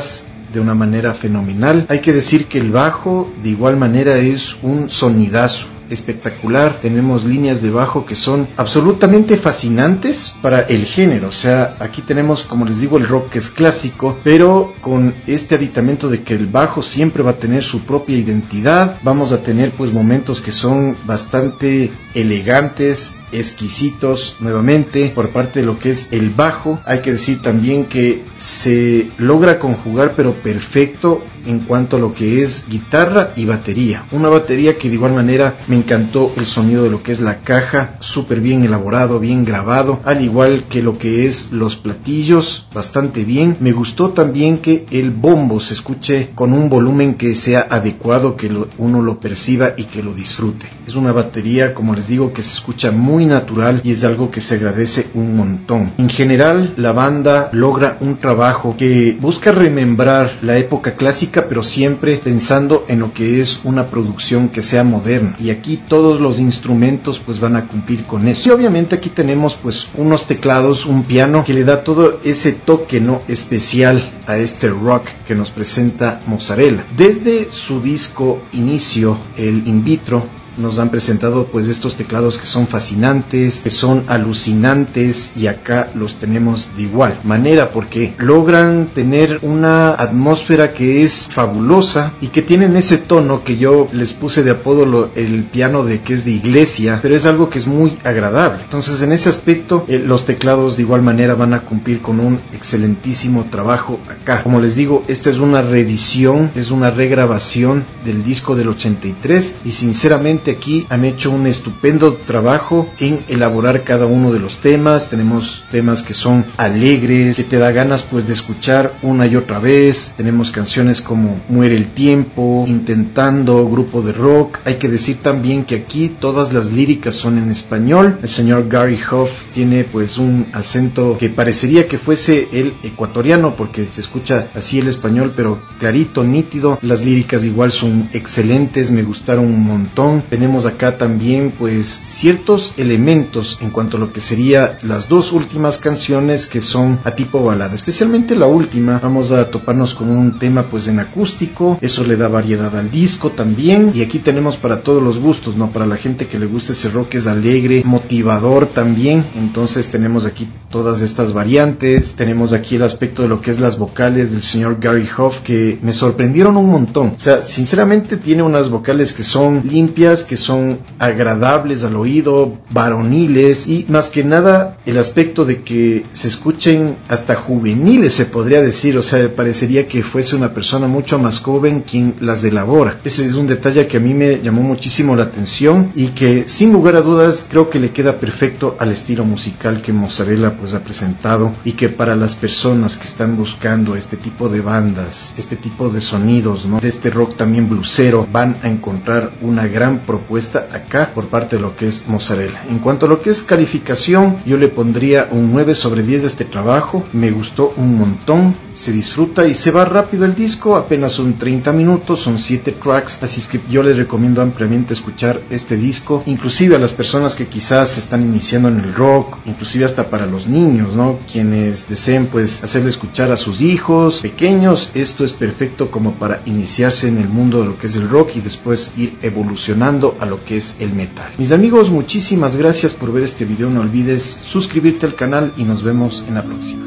de una manera fenomenal. Hay que decir que el bajo de igual manera es un sonidazo espectacular. Tenemos líneas de bajo que son absolutamente fascinantes para el género. O sea, aquí tenemos, como les digo, el rock que es clásico, pero con este aditamento de que el bajo siempre va a tener su propia identidad. Vamos a tener pues momentos que son bastante elegantes, exquisitos nuevamente por parte de lo que es el bajo. Hay que decir también que se logra conjugar pero perfecto en cuanto a lo que es guitarra y batería. Una batería que de igual manera me encantó el sonido de lo que es la caja, súper bien elaborado, bien grabado, al igual que lo que es los platillos, bastante bien. Me gustó también que el bombo se escuche con un volumen que sea adecuado, que uno lo perciba y que lo disfrute. Es una batería, como les digo, que se escucha muy natural y es algo que se agradece un montón. En general, la banda logra un trabajo que busca remembrar la época clásica, pero siempre pensando en lo que es una producción que sea moderna, y aquí todos los instrumentos pues van a cumplir con eso. Y obviamente aquí tenemos pues unos teclados, un piano que le da todo ese toque no especial a este rock que nos presenta Mozzarella. Desde su disco inicio, el In Vitro, nos han presentado pues estos teclados que son fascinantes, que son alucinantes, y acá los tenemos de igual manera porque logran tener una atmósfera que es fabulosa y que tienen ese tono que yo les puse de apodo el piano de que es de iglesia, pero es algo que es muy agradable. Entonces en ese aspecto los teclados de igual manera van a cumplir con un excelentísimo trabajo acá. Como les digo, esta es una reedición, es una regrabación del disco del 83 y sinceramente aquí han hecho un estupendo trabajo en elaborar cada uno de los temas. Tenemos temas que son alegres, que te da ganas pues de escuchar una y otra vez. Tenemos canciones como Muere el Tiempo, Intentando, Grupo de Rock. Hay que decir también que aquí todas las líricas son en español. El señor Gary Hoff tiene pues un acento que parecería que fuese el ecuatoriano porque se escucha así el español, pero clarito, nítido. Las líricas igual son excelentes, me gustaron un montón. Tenemos acá también pues ciertos elementos en cuanto a lo que sería las dos últimas canciones que son a tipo balada, especialmente la última. Vamos a toparnos con un tema pues en acústico, eso le da variedad al disco también, y aquí tenemos para todos los gustos, ¿no? Para la gente que le gusta ese rock que es alegre, motivador también, entonces tenemos aquí todas estas variantes. Tenemos aquí el aspecto de lo que es las vocales del señor Gary Hoff que me sorprendieron un montón. O sea, sinceramente tiene unas vocales que son limpias, que son agradables al oído, varoniles, y más que nada el aspecto de que se escuchen hasta juveniles, se podría decir. O sea, parecería que fuese una persona mucho más joven quien las elabora. Ese es un detalle que a mí me llamó muchísimo la atención y que sin lugar a dudas creo que le queda perfecto al estilo musical que Mozzarella pues ha presentado, y que para las personas que están buscando este tipo de bandas, este tipo de sonidos, ¿no? De este rock también blusero, van a encontrar una gran propuesta acá por parte de lo que es Mozzarella. En cuanto a lo que es calificación, yo le pondría un 9/10 de este trabajo. Me gustó un montón, se disfruta y se va rápido el disco, apenas son 30 minutos, son 7 tracks, así es que yo les recomiendo ampliamente escuchar este disco, inclusive a las personas que quizás están iniciando en el rock, inclusive hasta para los niños, ¿no? Quienes deseen pues hacerle escuchar a sus hijos pequeños, esto es perfecto como para iniciarse en el mundo de lo que es el rock y después ir evolucionando a lo que es el metal. Mis amigos, muchísimas gracias por ver este video, no olvides suscribirte al canal y nos vemos en la próxima.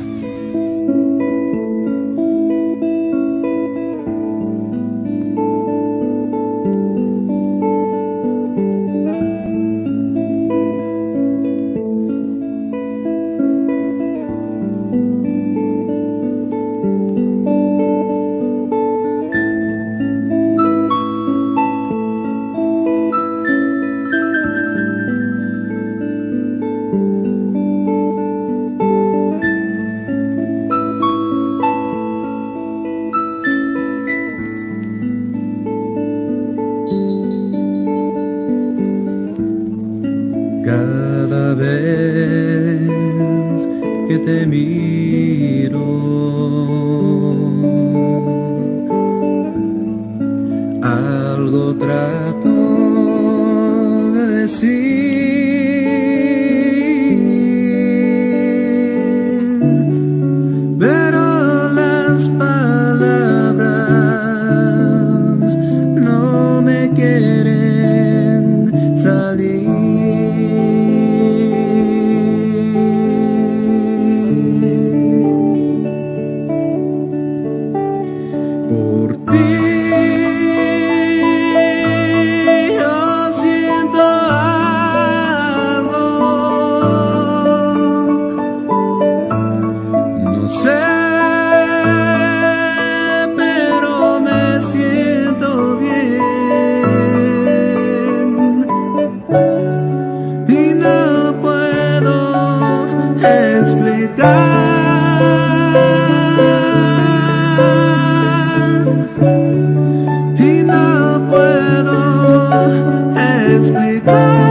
y no puedo explicar.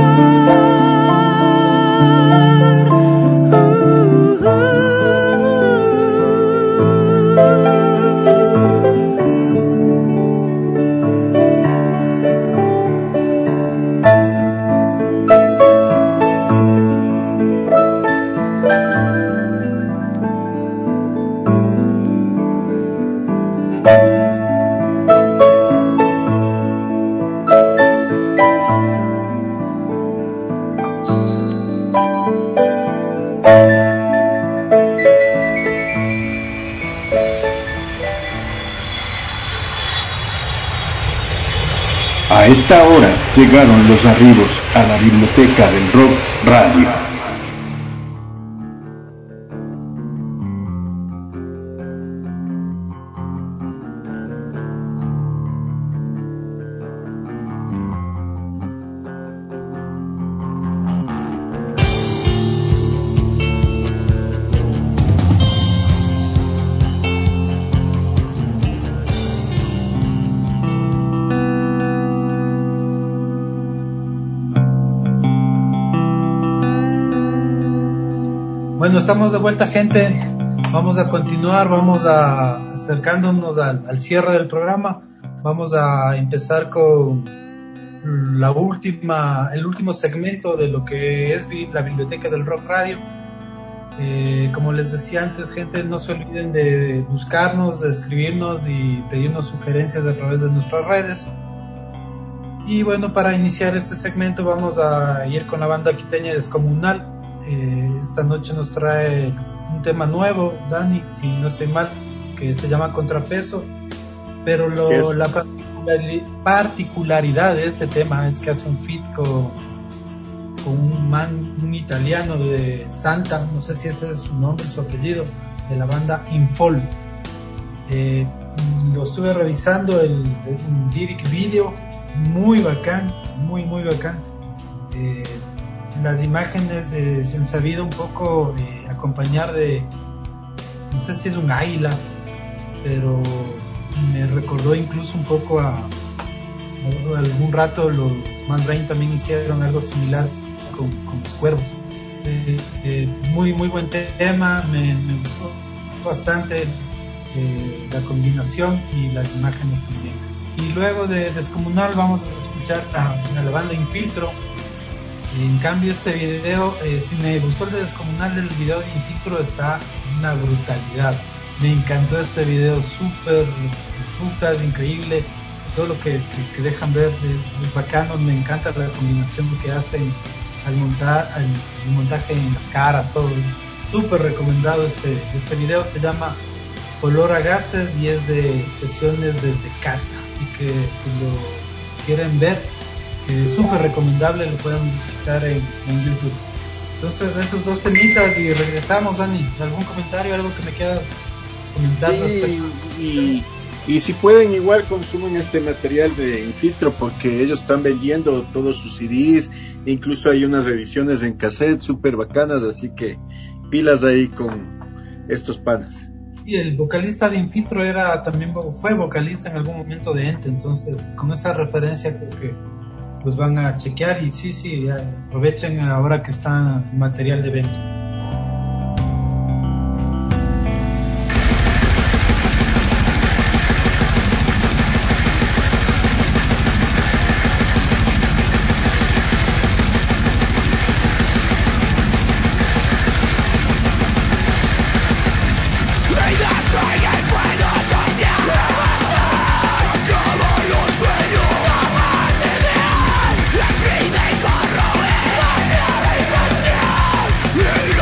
A esta hora llegaron los arribos a la biblioteca del Rock Radio. Bueno, estamos de vuelta, gente. Vamos a continuar, vamos a acercándonos al cierre del programa. Vamos a empezar con el último segmento de lo que es la biblioteca del Rock Radio. Como les decía antes, gente, no se olviden de buscarnos, de escribirnos y pedirnos sugerencias a través de nuestras redes. Y bueno, para iniciar este segmento vamos a ir con la banda quiteña Descomunal. Esta noche nos trae un tema nuevo, Dani, si no estoy mal, que se llama Contrapeso, pero la particularidad de este tema es que hace un feat con un italiano de Santa, no sé si ese es su nombre, su apellido, de la banda Infol. Lo estuve revisando, es un lyric video muy bacán, muy bacán. Las imágenes se han sabido un poco acompañar de, no sé si es un águila, pero me recordó incluso un poco algún rato los Man Rain también hicieron algo similar con los cuervos. Muy buen tema, me gustó bastante la combinación y las imágenes también. Y luego de Descomunal vamos a escuchar a la banda Infiltro. En cambio este video, si me gustó el de Descomunal, el video de Infiltro está una brutalidad. Me encantó este video, súper putas, increíble. Todo lo que dejan ver es bacano. Me encanta la combinación que hacen al montaje en las caras, todo. Súper recomendado este video. Se llama Olor a Gases y es de sesiones desde casa. Así que si lo quieren ver, súper recomendable, lo pueden visitar en YouTube. Entonces, esos dos temitas y regresamos. Dani, ¿algún comentario, algo que me quieras comentar respecto? Y si pueden, igual consumen este material de Infiltro, porque ellos están vendiendo todos sus CDs, incluso hay unas ediciones en cassette súper bacanas, así que pilas ahí con estos panas. Y el vocalista de Infiltro fue vocalista en algún momento de Ente, entonces con esa referencia creo que los van a chequear y sí, aprovechen ahora que está material de venta. Yeah.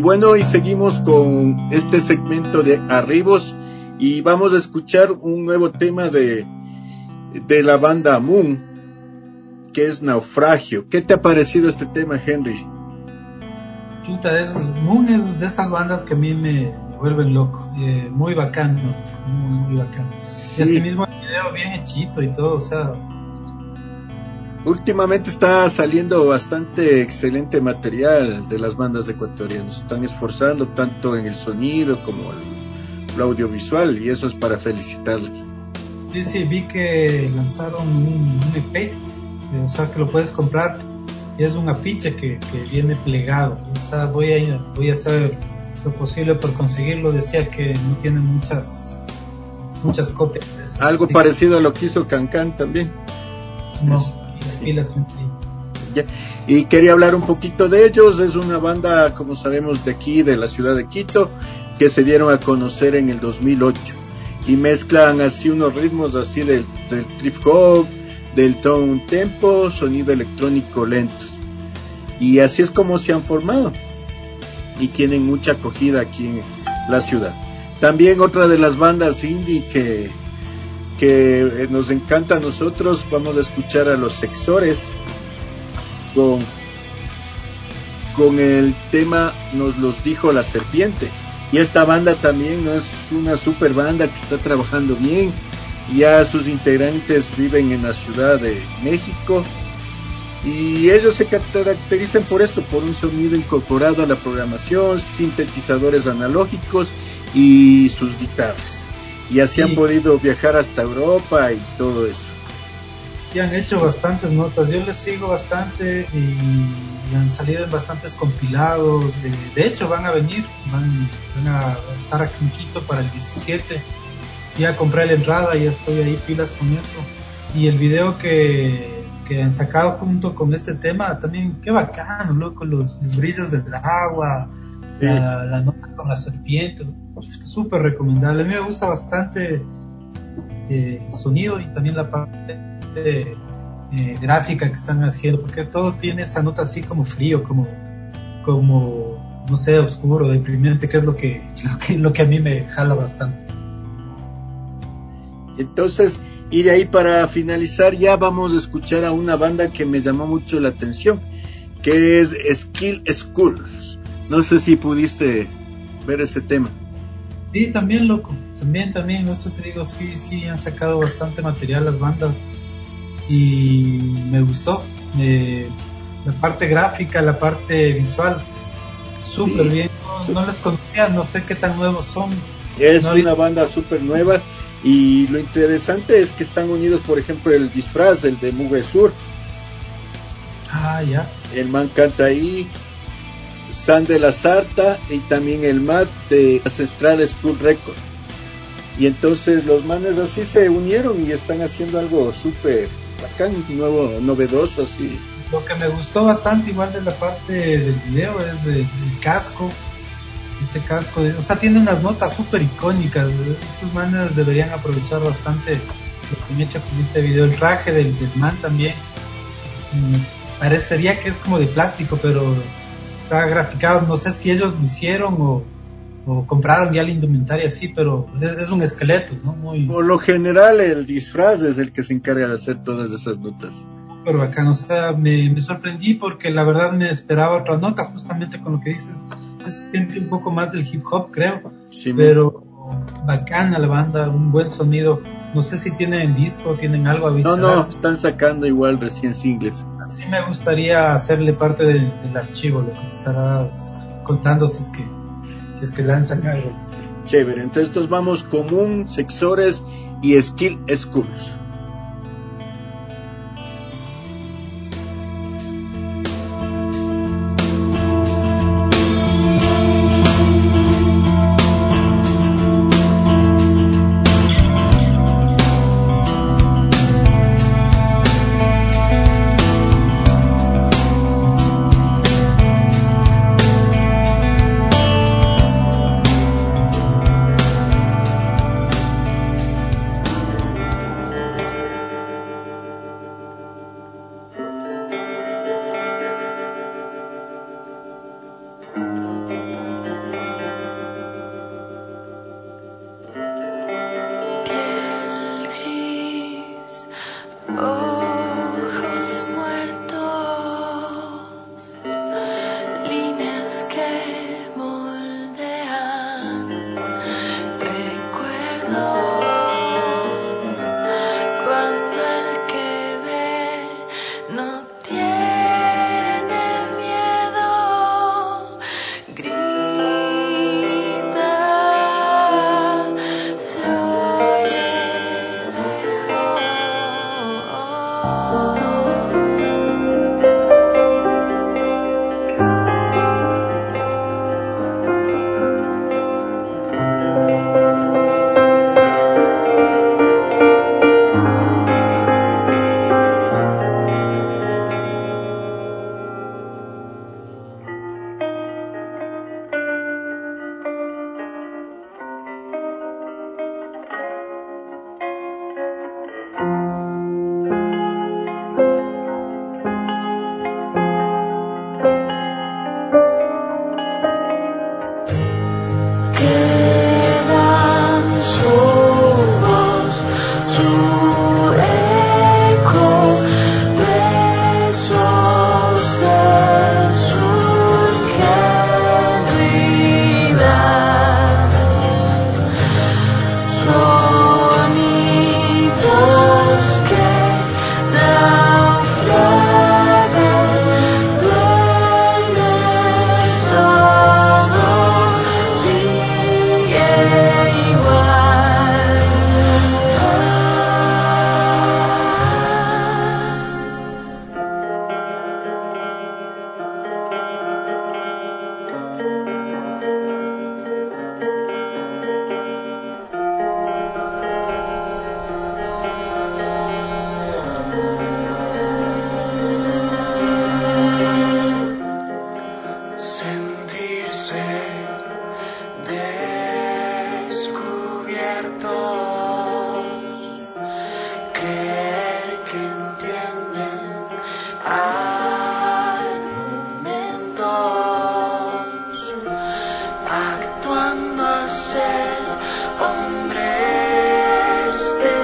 bueno, y seguimos con este segmento de Arribos y vamos a escuchar un nuevo tema de la banda Moon, que es Naufragio. ¿Qué te ha parecido este tema, Henry? Chuta, Moon es de esas bandas que a mí me vuelven loco. Muy bacano, muy bacano. Sí. Y así mismo el video bien hechito y todo, o sea... Últimamente está saliendo bastante excelente material de las bandas ecuatorianas. Están esforzando tanto en el sonido como el audiovisual, y eso es para felicitarles. Sí, vi que lanzaron un EP, o sea que lo puedes comprar y es un afiche que viene plegado. O sea, voy a hacer lo posible por conseguirlo. Decía que no tienen muchas copias de eso. Algo parecido a lo que hizo Cancán también. No. Sí. Y quería hablar un poquito de ellos. Es una banda, como sabemos, de aquí, de la ciudad de Quito, que se dieron a conocer en el 2008 y mezclan así unos ritmos así del trip hop, del tone tempo, sonido electrónico lentos, y así es como se han formado y tienen mucha acogida aquí en la ciudad. También otra de las bandas indie que nos encanta a nosotros, vamos a escuchar a Los Sexores con el tema Nos los dijo la serpiente. Y esta banda también no es una super banda que está trabajando bien. Ya sus integrantes viven en la Ciudad de México y ellos se caracterizan por eso, por un sonido incorporado a la programación, sintetizadores analógicos y sus guitarras. Y así han podido viajar hasta Europa y todo eso. Y han hecho bastantes notas, yo les sigo bastante y han salido en bastantes compilados. De hecho van a venir, van a estar aquí en Quito para el 17. Ya compré la entrada, ya estoy ahí pilas con eso. Y el video que han sacado junto con este tema, también qué bacano, loco, los brillos del agua, sí. la nota con la serpiente, súper recomendable. A mí me gusta bastante el sonido y también la parte gráfica que están haciendo, porque todo tiene esa nota así como frío, como no sé, oscuro, deprimente, que es lo que a mí me jala bastante. Entonces, y de ahí para finalizar ya vamos a escuchar a una banda que me llamó mucho la atención, que es Skill School. No sé si pudiste ver ese tema. Sí, también, loco, también, eso te digo, sí, han sacado bastante material las bandas y me gustó, la parte gráfica, la parte visual, súper bien, no les conocía, no sé qué tan nuevos son. Es una banda súper nueva. Y lo interesante es que están unidos, por ejemplo, el disfraz, el de Mugre Sur. Ah, ya. El man canta ahí, San de la Sarta y también el Matt de Ancestral School Record. Y entonces los manes así se unieron y están haciendo algo súper bacán, nuevo, novedoso, así. Lo que me gustó bastante igual de la parte del video es el casco. Ese casco, o sea, tiene unas notas súper icónicas. Esos manes deberían aprovechar bastante lo que me he hecho con este video. El traje del man también parecería que es como de plástico, pero está graficado. No sé si ellos lo hicieron o compraron ya la indumentaria así, pero es un esqueleto, ¿no? Por lo general el disfraz es el que se encarga de hacer todas esas notas. Pero bacán, o sea, me sorprendí porque la verdad me esperaba otra nota, justamente con lo que dices. Es gente un poco más del hip hop, creo, sí, pero bacana la banda, un buen sonido. No sé si tienen disco, tienen algo a visitar. No, están sacando igual recién singles. Así me gustaría hacerle parte del archivo, lo que estarás contando si es que lanzan algo. Chévere, entonces nos vamos con Moon, Sexores y Skill Schools.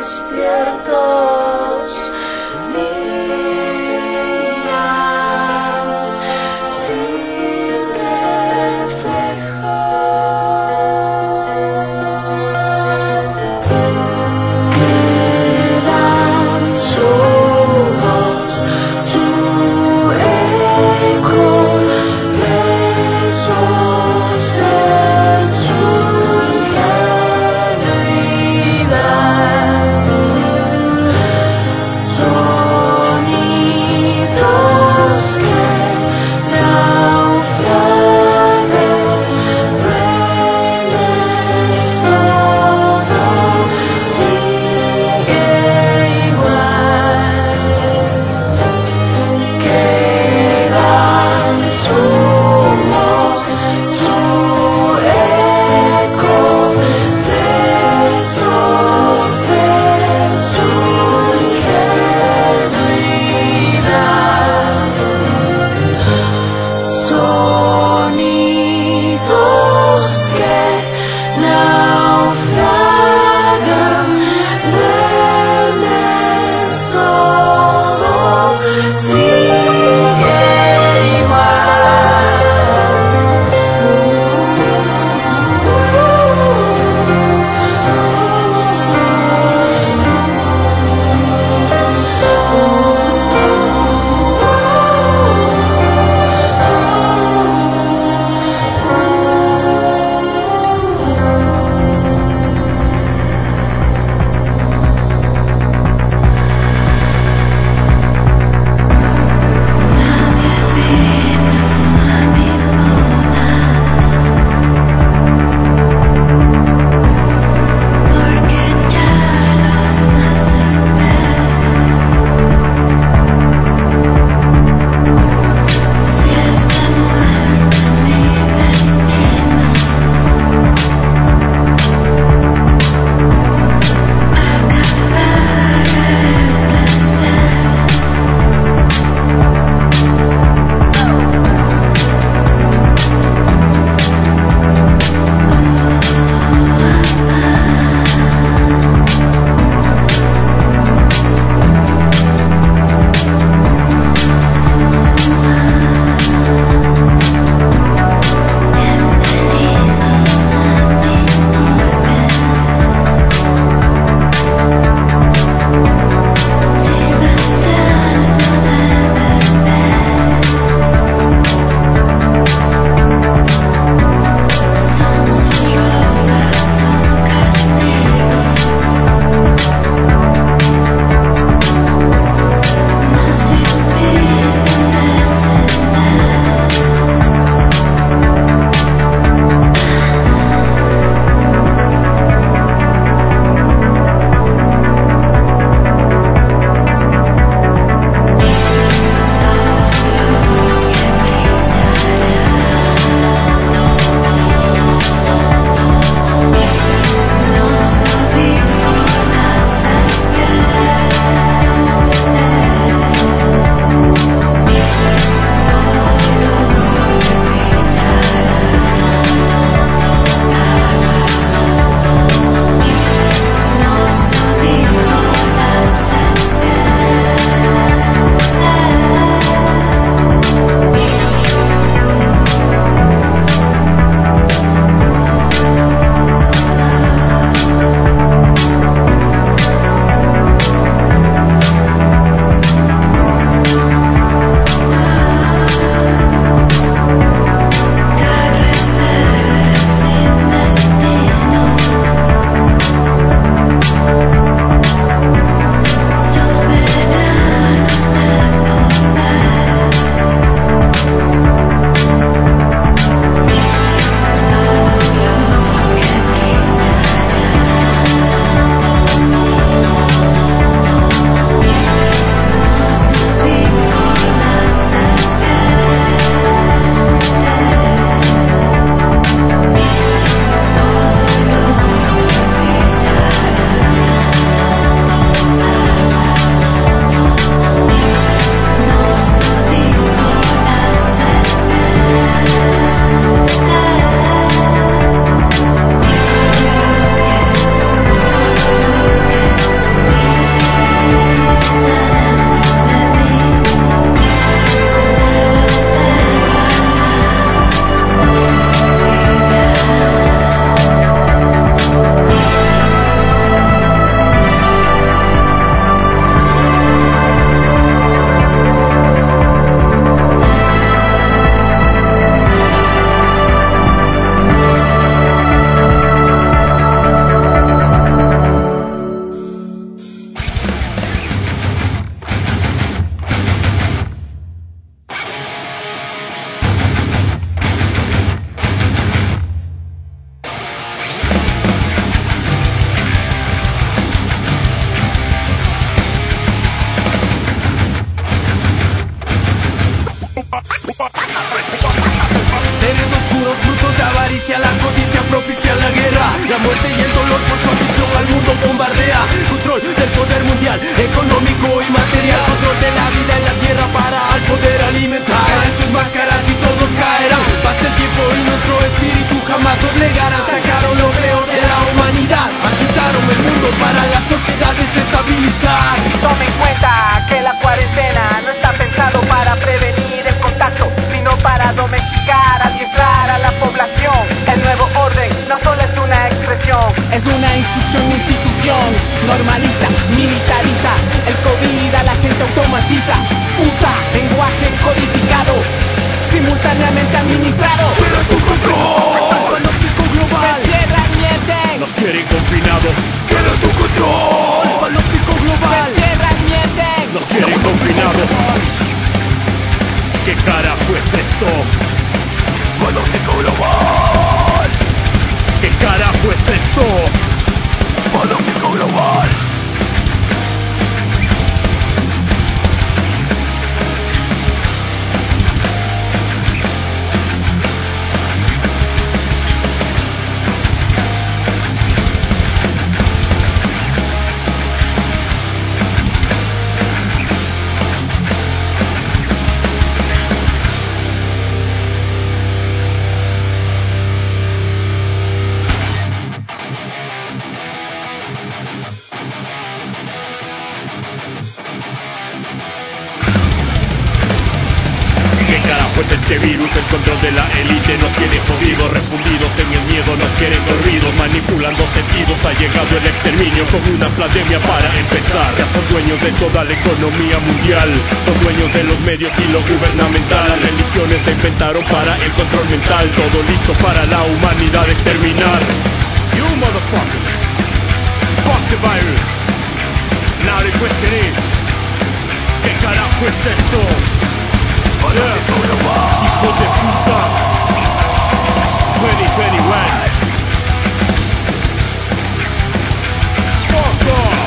despiertos miran sin reflejo. Quedan solos su eco, presos de su ingenuidad. información, normaliza, militariza, el COVID a la gente automatiza, usa lenguaje codificado, simultáneamente administrado. ¡Quieren tu control! Panóptico global. Encierran, mienten. Nos quieren confinados. ¡Quieren tu control! Panóptico global. Encierran, mienten. Nos quieren confinados. ¿Qué carajo es esto? Panóptico global. ¿Qué carajo es esto? Panóptico global. Este virus, el control de la élite nos tiene jodidos, refundidos en el miedo, nos quieren dormidos, manipulando sentidos, ha llegado el exterminio con una pandemia para empezar. Ya son dueños de toda la economía mundial, son dueños de los medios y lo gubernamental, las religiones se inventaron para el control mental, todo listo para la humanidad exterminar. You motherfuckers, fuck the virus. Now the question is, ¿qué carajo es esto? Panóptico global. Hijos de puta. 2021. Fuck off.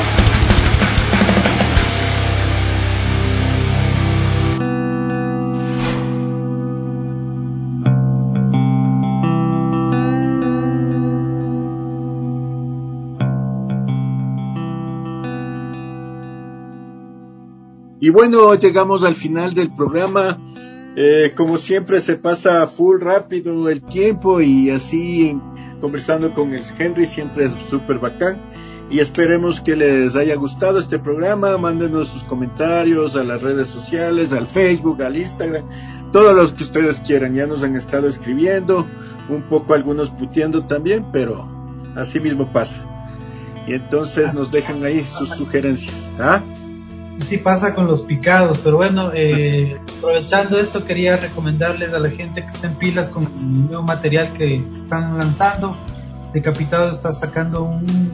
Y bueno, llegamos al final del programa. Como siempre se pasa full rápido el tiempo y así conversando con el Henry siempre es súper bacán. Y esperemos que les haya gustado este programa. Mándenos sus comentarios a las redes sociales, al Facebook, al Instagram, todo lo que ustedes quieran. Ya nos han estado escribiendo, un poco algunos puteando también, pero así mismo pasa. Y entonces nos dejan ahí sus sugerencias. ¿Ah? Sí pasa con los picados, pero bueno, aprovechando eso quería recomendarles a la gente que estén pilas con el nuevo material que están lanzando. Decapitado está sacando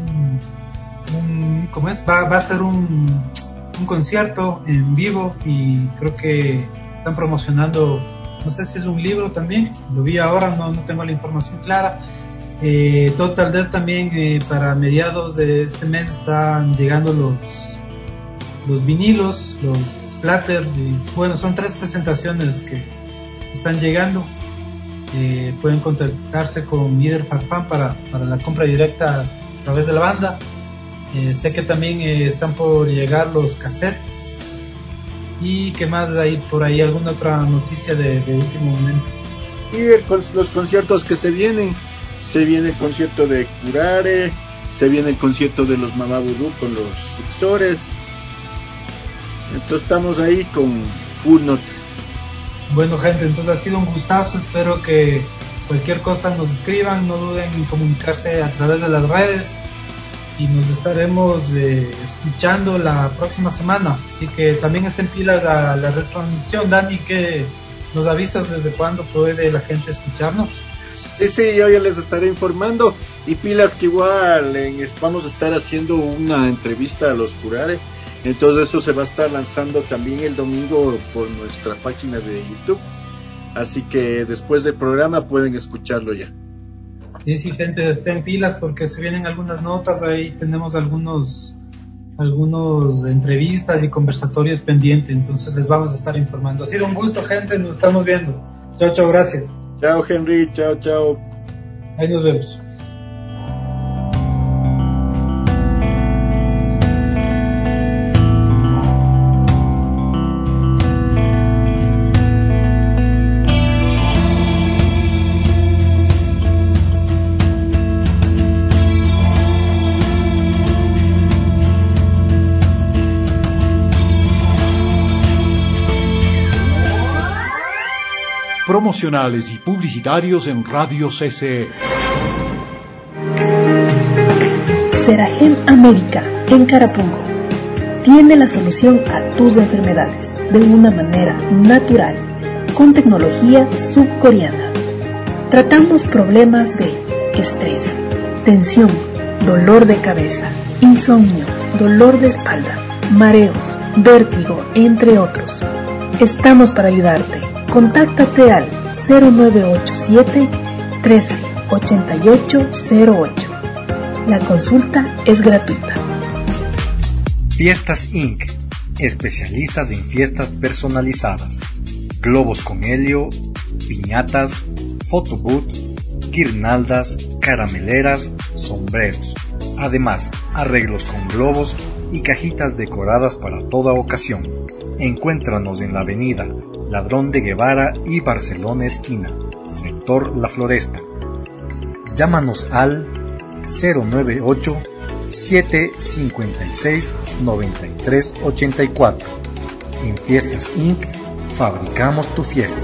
¿cómo es? Va a ser un concierto en vivo y creo que están promocionando, no sé si es un libro también, lo vi ahora, no tengo la información clara. Total Death también para mediados de este mes están llegando los vinilos, los splatters, y bueno, son 3 presentaciones que están llegando. Pueden contactarse con Líder Farfán para la compra directa a través de la banda. Sé que también están por llegar los cassettes y que más hay por ahí alguna otra noticia de último momento. Y los conciertos que se viene el concierto de Curare, se viene el concierto de los Mamá Vudú con los Sixores. Entonces estamos ahí con full notas. Bueno, gente, entonces ha sido un gustazo. Espero que cualquier cosa nos escriban, no duden en comunicarse a través de las redes y nos estaremos escuchando la próxima semana. Así que también estén pilas a la retransmisión. Dani, que nos avisas desde cuándo puede la gente escucharnos. Sí, yo ya les estaré informando. Y pilas que igual vamos a estar haciendo una entrevista a los Curare. Entonces eso se va a estar lanzando también el domingo por nuestra página de YouTube. Así que después del programa pueden escucharlo ya. Sí, gente, estén pilas porque se vienen algunas notas. Ahí tenemos algunos entrevistas y conversatorios pendientes. Entonces les vamos a estar informando. Ha sido un gusto, gente. Nos estamos viendo. Chao, gracias. Chao, Henry. Chao. Ahí nos vemos. Promocionales y publicitarios en Radio CCE. Seragen América en Carapungo tiene la solución a tus enfermedades de una manera natural, con tecnología subcoreana. Tratamos problemas de estrés, tensión, dolor de cabeza, insomnio, dolor de espalda, mareos, vértigo, entre otros. Estamos para ayudarte. Contáctate al 0987 13 8808. La consulta es gratuita. Fiestas Inc., especialistas en fiestas personalizadas, globos con helio, piñatas, photobooth, guirnaldas, carameleras, sombreros. Además, arreglos con globos y cajitas decoradas para toda ocasión. Encuéntranos en la avenida Ladrón de Guevara y Barcelona esquina, sector La Floresta. Llámanos al 098 756 9384. En Fiestas Inc. fabricamos tu fiesta.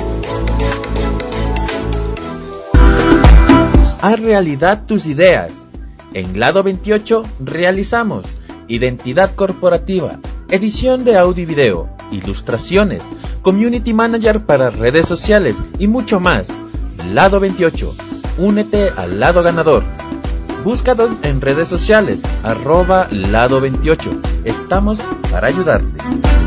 Haz realidad tus ideas. En Lado 28 realizamos identidad corporativa, edición de audio y video, ilustraciones, community manager para redes sociales y mucho más. Lado 28, únete al lado ganador. Búscanos en redes sociales, @Lado 28. Estamos para ayudarte.